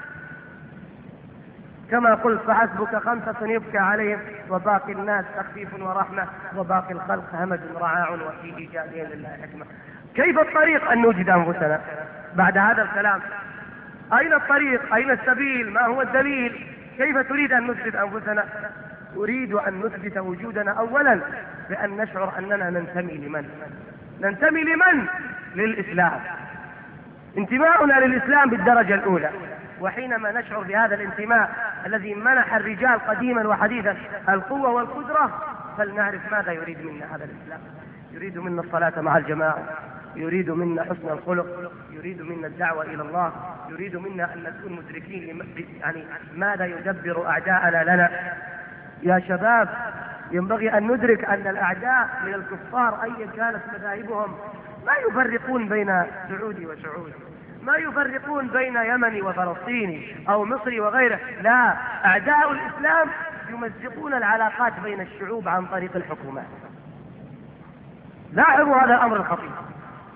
كما قلت فحسبك 5 يبكى عليهم وباقي الناس تخفيف ورحمة وباقي الخلق همج رعاع وفي إيجادهم لله حكمة. كيف الطريق أن نوجد أنفسنا بعد هذا الكلام؟ أين الطريق؟ أين السبيل؟ ما هو الدليل؟ كيف تريد أن نثبت أنفسنا؟ أريد أن نثبت وجودنا أولا بأن نشعر أننا ننتمي لمن؟ ننتمي لمن؟ للإسلام. انتماؤنا للإسلام بالدرجة الأولى. وحينما نشعر بهذا الانتماء الذي منح الرجال قديما وحديثا القوة والقدرة، فلنعرف ماذا يريد منا هذا الإسلام. يريد منا الصلاة مع الجماعة، يريد منا حسن الخلق، يريد منا الدعوة إلى الله، يريد منا أن نكون مدركين يعني ماذا يدبر أعداءنا لنا. يا شباب ينبغي أن ندرك أن الأعداء من الكفار أيا كانت مذاهبهم ما يفرقون بين سعودي وسعودي، ما يفرقون بين يمني وفلسطيني أو مصري وغيره. لا، أعداء الإسلام يمزقون العلاقات بين الشعوب عن طريق الحكومات. لاحظوا هذا الأمر الخطير.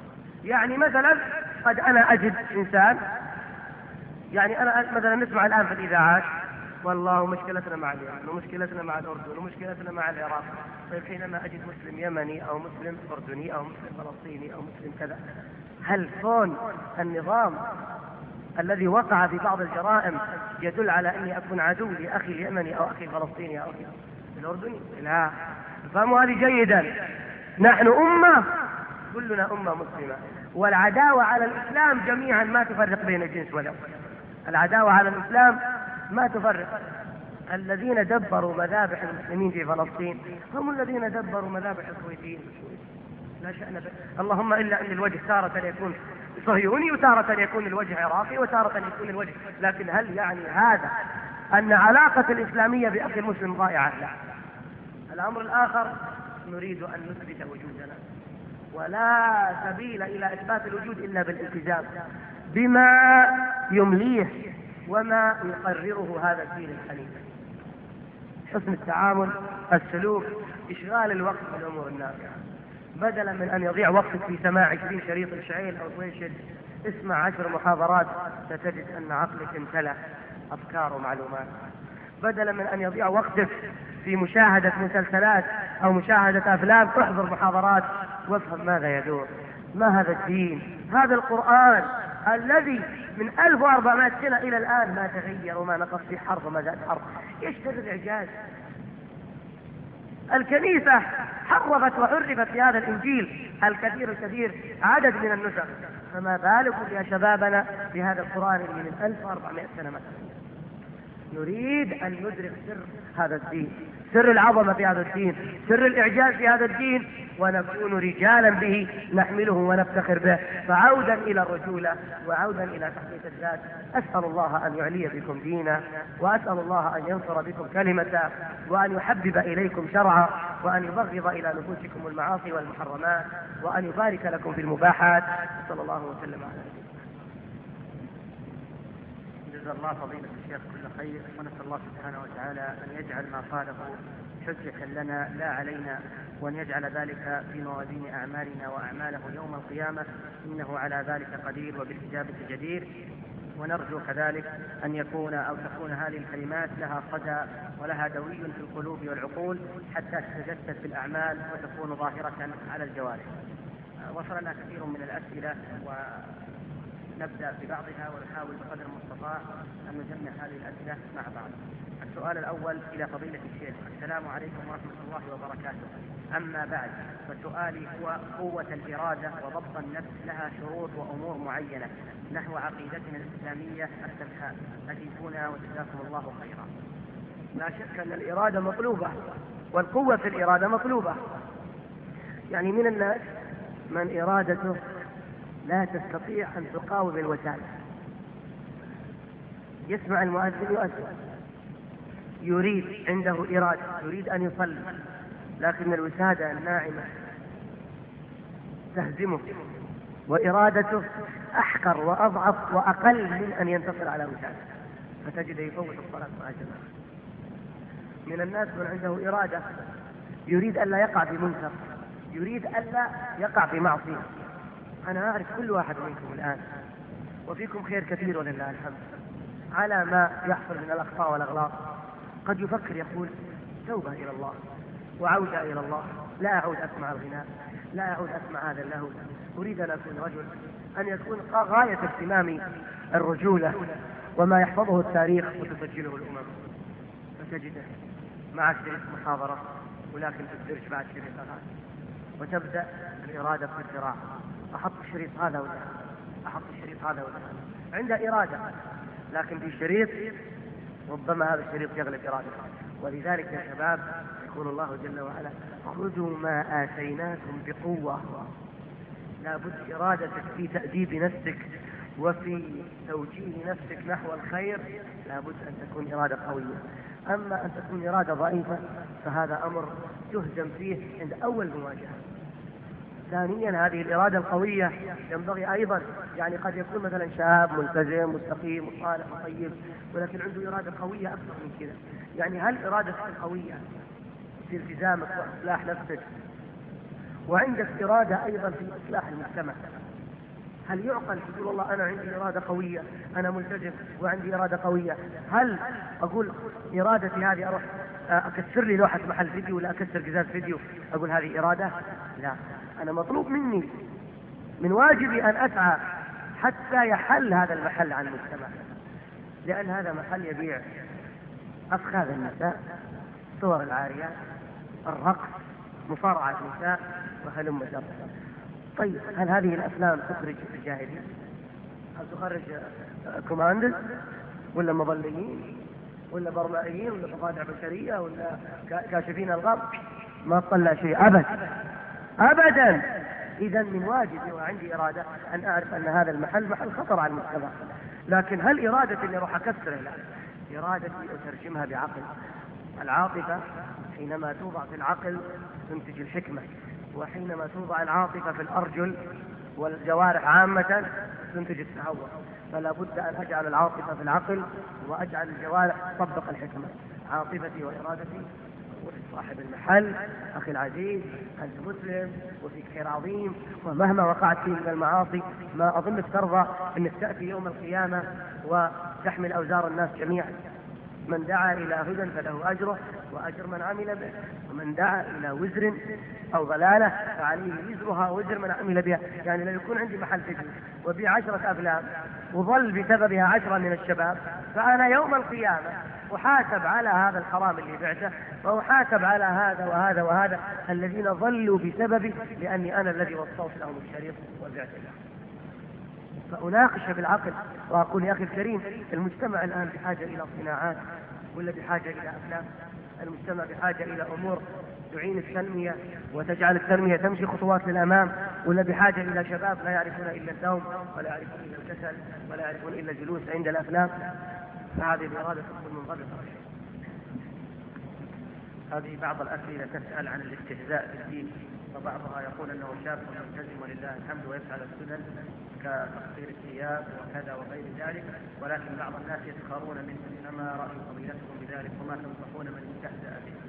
يعني مثلا قد أنا أجد إنسان، يعني أنا مثلا نسمع الآن في الإذاعات والله مشكلتنا مع اليمن ومشكلتنا مع الأردن ومشكلتنا مع العراق. طيب حينما أجد مسلم يمني أو مسلم أردني أو مسلم فلسطيني أو مسلم كذا، هل كون النظام الذي وقع في بعض الجرائم يدل على أني أكون عدو لأخي اليمني أو أخي الفلسطيني أو أخي الأردني؟ لا. فهموا هذه جيدا. نحن أمة، كلنا أمة مسلمة، والعداوة على الإسلام جميعا ما تفرق بين الجنس واللون. العداوة على الإسلام ما تفرق. الذين دبروا مذابح المسلمين في فلسطين هم الذين دبروا مذابح الكويتيين. لا شأن به، اللهم إلا أن الوجه تارة يكون صهيوني وتارة يكون الوجه عراقي وتارة يكون الوجه، لكن هل يعني هذا أن علاقة الإسلامية بأخي المسلم ضائعة؟ لا. الأمر الآخر، نريد أن نثبت وجودنا، ولا سبيل إلى إثبات الوجود إلا بالالتزام بما يمليه وما يقرره هذا الدين الحنيف. حسن التعامل، السلوك، إشغال الوقت بالأمور النافعة، بدلا من أن يضيع وقتك في سماع 20 شريط شعيل أو تويشد، اسمع 10 محاضرات ستجد أن عقلك امتلأ أفكار ومعلومات. بدلا من أن يضيع وقتك في مشاهدة مسلسلات أو مشاهدة أفلام، احضر محاضرات وافهم ماذا يدور. ما هذا الدين؟ هذا القرآن الذي من 1400 سنة إلى الآن ما تغير وما نقص في حرف وما زاد حرف. ايش هذا الإعجاز؟ الكنيسة حرفت وعرفت في هذا الإنجيل الكثير عدد من النسخ، فما بالكم يا شبابنا بهذا القرآن اللي من 1400 سنة مثلا. نريد أن ندرك سر هذا الدين، سر العظمة في هذا الدين، سر الإعجاز في هذا الدين، ونكون رجالا به نحمله ونفتخر به. فعودا إلى الرجولة وعودا إلى تحقيق الذات، أسأل الله أن يعلي بكم دينا، وأسأل الله أن ينصر بكم كلمة، وأن يحبب إليكم شرعا، وأن يبغض إلى نفوسكم المعاصي والمحرمات، وأن يبارك لكم في المباحات. صلى الله وسلم على نبينا. جزا الله فضيلة الشيخ كل خير، ونسأل الله سبحانه وتعالى أن يجعل ما قاله حجة لنا لا علينا، وأن يجعل ذلك في موازين أعمالنا وأعماله يوم القيامة، إنه على ذلك قدير وبالإجابة جدير. ونرجو كذلك أن يكون أو تكون هذه الكلمات لها صدى ولها دوي في القلوب والعقول حتى تتجسد في الأعمال وتكون ظاهرة على الجوارح. وصلنا كثير من الأسئلة ونبدأ ببعضها ونحاول بقدر المستطاع أن نجمع هذه الأسئلة مع بعض. السؤال الأول إلى فضيلة الشيخ: السلام عليكم ورحمة الله وبركاته. أما بعد، فسؤالي هو: قوة الإرادة وضبط النفس لها شروط وأمور معينة نحو عقيدتنا الإسلامية السمحاء، أجيبونا وجزاكم الله خيرا. لا شك أن الإرادة مطلوبة، والقوة في الإرادة مطلوبة. يعني من الناس من إرادته لا تستطيع أن تقاوم الوسائل، يسمع المؤذن يؤذن، يريد، عنده إرادة، يريد أن يصلي، لكن الوسادة الناعمة تهزمه، وإرادته أحقر وأضعف وأقل من أن ينتصر على وسادة، فتجد يفوت الصلاة مع الجماعة. من الناس من عنده إرادة يريد ألا يقع في منكر، يريد ألا يقع في معصية. أنا أعرف كل واحد منكم الآن وفيكم خير كثير ولله الحمد، على ما يحصل من الأخطاء والأغلاط قد يفكر يقول: توبة إلى الله وعودة إلى الله، لا أعود أسمع الغناء، لا أعود أسمع هذا اللهو، أريد أن أكون رجل، أن يكون غاية اهتمامي الرجولة وما يحفظه التاريخ وتسجله الأمم. فتجده مع شريط محاضرة ولكن تدرج بعد شريط آخر، وتبدأ الإرادة في الصراع: أحط الشريط هذا ولا أحط الشريط هذا ولا. عنده إرادة لكن في شريط ربما هذا الشريط يغلب إرادته. ولذلك يا شباب يقول الله جل وعلا: خذوا ما آتيناكم بقوة. لابد إرادتك في تأديب نفسك وفي توجيه نفسك نحو الخير، لابد أن تكون إرادة قوية. أما أن تكون إرادة ضعيفة فهذا أمر تهزم فيه عند أول مواجهة. ثانيا، هذه الإرادة القوية ينبغي أيضا، يعني قد يكون مثلا شاب ملتزم مستقيم مصالح طيب ولكن عنده إرادة قوية أكثر من كذا. يعني هل إرادتك قوية في التزامك وإصلاح نفسك، وعندك إرادة أيضا في إصلاح المجتمع، هل يعقل تقول والله أنا عندي إرادة قوية، أنا ملتزم وعندي إرادة قوية، هل أقول إرادتي هذه أروح أكسر لي لوحة محل فيديو ولا أكسر قزاز فيديو أقول هذه إرادة؟ لا، أنا مطلوب مني من واجبي أن أسعى حتى يحل هذا المحل عن المجتمع، لأن هذا محل يبيع أفخاذ النساء، صور العاريات، الرقص، مصارعة النساء وهلم جرا. طيب هل هذه الأفلام تخرج الجاهلين؟ هل تخرج كوماندز ولا مظليين ولا برمائيين ولا مخادع بشرية ولا كاشفين الغرب؟ ما تطلع شيء أبدا. إذا من واجبي وعندي إرادة أن أعرف أن هذا المحل محل خطر على المجتمع. لكن هل إرادتي اللي أروح أكسره؟ لا، إرادتي أترجمها بعقل. العاطفة حينما توضع في العقل تنتج الحكمة، وحينما توضع العاطفة في الأرجل والجوارح عامة تنتج التهور. فلا بد أن أجعل العاطفة في العقل وأجعل الجوارح تطبق الحكمة. عاطفتي وإرادتي. صاحب المحل أخي العزيز، أنت مسلم وفيك خير عظيم، ومهما وقعت فيه من المعاصي ما أظنك ترضى أنك تأتي يوم القيامة وتحمل أوزار الناس جميعا. من دعا إلى هدى فله أجره وأجر من عمل به، ومن دعا إلى وزر أو ضلالة فعليه وزرها ووزر من عمل بها. يعني لو يكون عندي محل فيديو وبيع 10 أفلام وظل بسببها 10 من الشباب، فأنا يوم القيامة أحاسب على هذا الحرام اللي بعته، وأحاسب على هذا وهذا وهذا الذين ظلوا بسببي، لأني أنا الذي وصلت لهم الشريط وبعت له. فأناقش بالعقل وأقول يا أخي الكريم، المجتمع الآن بحاجة إلى صناعات ولا بحاجة إلى أفلام؟ المجتمع بحاجة إلى أمور تعين التنمية وتجعل التنمية تمشي خطوات للأمام، ولا بحاجة إلى شباب لا يعرفون إلا النوم ولا يعرفون إلا الكسل ولا يعرفون إلا الجلوس عند الأفلام؟ فهذه الإرادة تكون منضبطة. هذه بعض الأسئلة تسأل عن الاستهزاء بالدين، وبعضها يقول أنه شاب ملتزم ولله الحمد ويفعل السنن كتقصير الثياب وكذا وغير ذلك، ولكن بعض الناس يسخرون منه. فما رأي فضيلتكم بذلك وما تنصحون من استهزأ به؟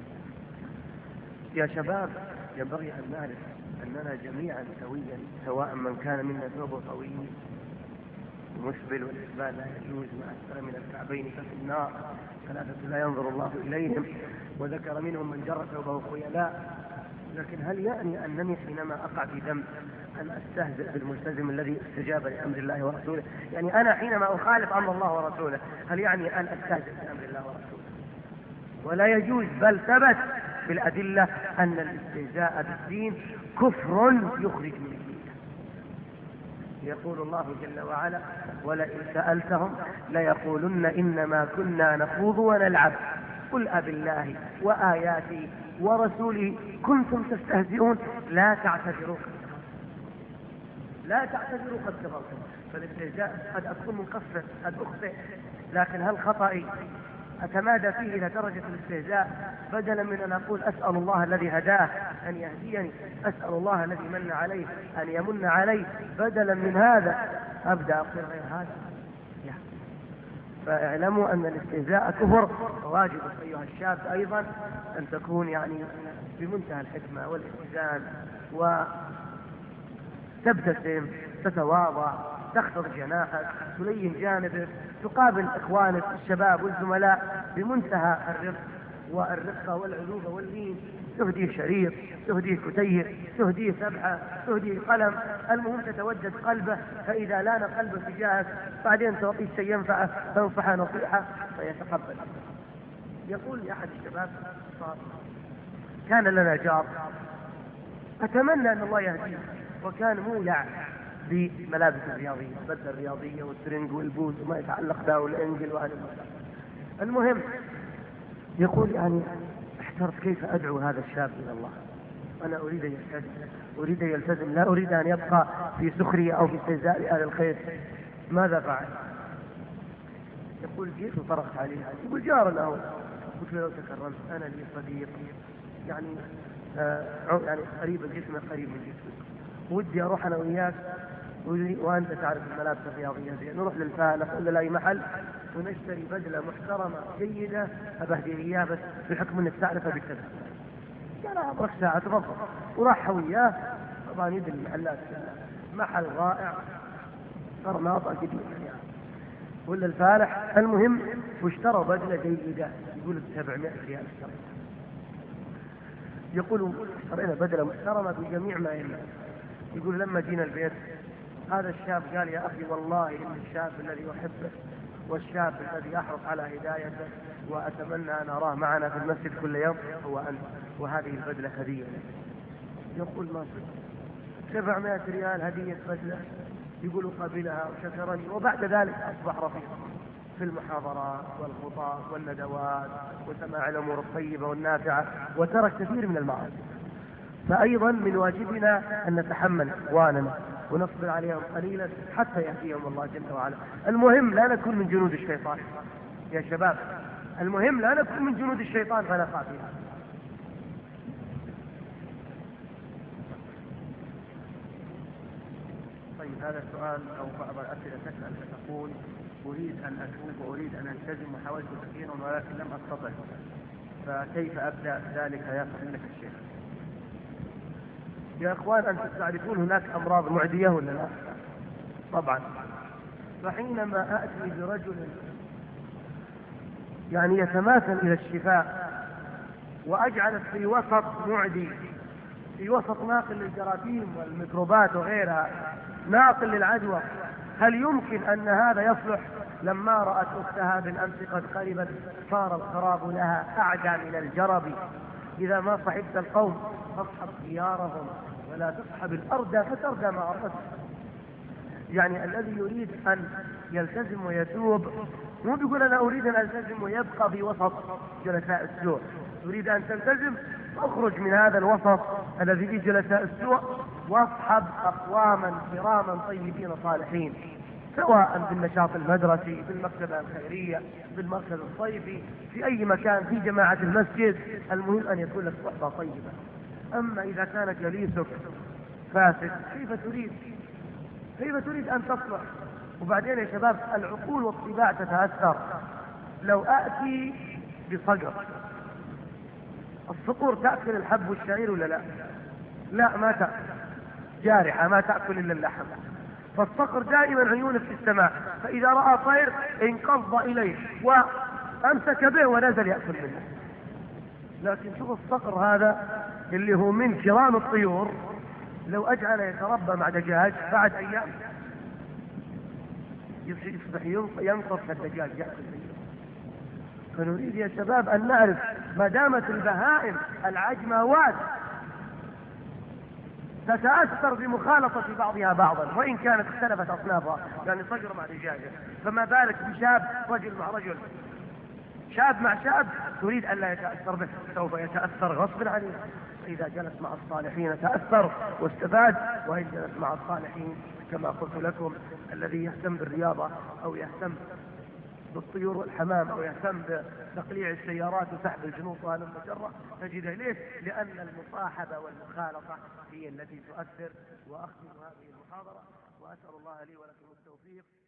يا شباب، ينبغي أن نعرف أننا جميعا سويا، سواء من كان منا ثوبه طويل مسبل والإسبال لا يجوز ما أسفل من الكعبين ففي النار، 3 لا ينظر الله إليهم، وذكر منهم من جر ثوبه خيلاء. لكن هل يعني أنني حينما أقع في ذنب أن أستهزئ بالملتزم الذي استجاب لأمر الله ورسوله؟ يعني أنا حينما أخالف أمر الله ورسوله هل يعني أن أستهزئ بأمر الله ورسوله؟ ولا يجوز، بل ثبت بالأدلة أن الاستهزاء بالدين كفر يخرج من الدين. يقول الله جل وعلا: ولئن سألتهم ليقولن إنما كنا نخوض ونلعب قل أبالله وآياته ورسوله كنتم تستهزئون لا تعتذروا قد كفرتم. فالاستهزاء قد أكون مقصر، قد أخطئ، لكن هل خطئي أتمادى فيه إلى درجة الاستهزاء بدلا من أن أقول أسأل الله الذي هداه أن يهديني، أسأل الله الذي من عليه أن يمن علي، بدلا من هذا أبدأ أقول غير هذا؟ فاعلموا أن الاستهزاء كفر، وواجب أيها الشاب أيضا أن تكون يعني بمنتهى الحكمة والاتزان، وتبتسم، تتواضع، تخفض جناحك، تلين جانبك، تقابل إخوانك الشباب والزملاء بمنتهى الرفق والرقة والعذوبة واللين، تهديه شريط، تهديه كتيب، تهديه سبحة، تهديه قلم، المهم تتودد قلبه، فإذا لان قلبه تجاهك بعدين تعطيه شيء ينفعه، تنصحه نصيحة فيتقبل. يقول لي أحد الشباب: كان لنا جار أتمنى أن الله يهديه، وكان مولع بملابس الرياضية، البدلة الرياضية والترنج والبوز وما يتعلق به والإنجل وهذا المسألة. المهم يقول يعني احترت كيف أدعو هذا الشاب إلى الله. أنا أريد أن يلتزم، لا أريد أن يبقى في سخرية أو في استهزاء بأهل الخير. ماذا فعل؟ يقول جئت وطرقت عليه، يقول جار له، قلت له: لو تكرمت أنا لي صديق يعني قريب الجسم قريب من جسمك، ودي أروح أنا وياك وأنت تعرف الملابس الرياضية زين، نروح للفالح ولا لأي محل ونشتري بدلة محترمة جيدة أبهدي إياه بس بحكم أنك تعرفها بالكذا. قال: أبغى ساعة تفضل. وراح وياه، طبعا يدري المحلات محل رائع قرناطة كثير يعني ولا الفالح. المهم واشتروا بدلة جيدة يقول 700 ريال اشترى. يقولوا اشترينا بدلة محترمة بجميع ما يلزم. يقول لما جينا البيت هذا الشاب قال يا أخي والله إن الشاب الذي أحبه والشاب الذي أحرص على هدايته وأتمنى أن أراه معنا في المسجد كل يوم هو أنت، وهذه البدلة هدية. يقول ما 700 ريال هدية بدلة. يقول قبلها وشكرني، وبعد ذلك أصبح رفيقا في المحاضرات والخطاب والندوات وسماع الأمور الطيبة والنافعة، وترك كثير من المعاصي. فأيضا من واجبنا أن نتحمل إخواننا ونصبر عليهم قليلا حتى يأتيهم الله جل وعلا. المهم لا نكون من جنود الشيطان يا شباب، المهم لا نكون من جنود الشيطان فنقع فيها. طيب هذا السؤال أو بعض الأسئلة تسأل فتقول أريد أن أتوب وأريد أن ألتزم وحاولت كثيرا ولكن لم أستطع، فكيف أبدأ ذلك يا فضيلة الشيخ؟ يا اخوان انتم تعرفون هناك امراض معدية ولا لا؟ طبعا. فحينما اتي برجل يعني يتماثل الى الشفاء واجعل في وسط معدي، في وسط ناقل للجراثيم والميكروبات وغيرها، ناقل للعدوى، هل يمكن ان هذا يصلح؟ لما رأت اختها بالامس قد قربت صار الخراب لها اعدى من الجرب. اذا ما صحبت القوم فاصحب خيارهم ولا تصحب الأردى فتردى مع الرد. يعني الذي يريد أن يلتزم ويتوب مو بيقول أنا أريد أن ألتزم ويبقى في وسط جلساء السوء. تريد أن تلتزم اخرج من هذا الوسط الذي فيه جلساء السوء واصحب أقواما كراما طيبين صالحين، سواء بالنشاط المدرسي، بالمكتبة الخيرية، بالمركز الصيفي، في أي مكان، في جماعة المسجد. المهم أن يكون لك صحبة طيبة. أما إذا كان جليسك فاسد كيف تريد أن تصلح؟ وبعدين يا شباب العقول والطباع تتأثر. لو أتي بصقر، الصقور تأكل الحب والشعير ولا لا؟ لا ما تأكل، جارحة ما تأكل إلا اللحم. فالصقر دائما عيونه في السماء، فإذا رأى طير انقض إليه وأمسك به ونزل يأكل منه. لكن شوف الصقر هذا اللي هو من كرام الطيور، لو أجعل يتربى مع دجاج بعد أيام يصبح ينقص الدجاج يأكل منه. فنريد يا شباب أن نعرف ما دامت البهائم العجموات تتأثر بمخالطة بعضها بعضا وإن كانت اختلفت أصنافها، يعني صقر مع دجاجة، فما بالك بشاب رجل مع رجل، شاب مع شاب تريد أن لا يتأثر به، سوف يتأثر غصب عنه. إذا جلس مع الصالحين تأثر واستفاد، وإن جلس مع الصالحين كما قلت لكم الذي يهتم بالرياضة أو يهتم بالطيور والحمام أو يهتم بتقليع السيارات وسحب الجنوط وهذا المجرة تجد إليه، لأن المصاحبة والمخالطة هي التي تؤثر. وأختم هذه المحاضرة وأسأل الله لي ولكم التوفيق.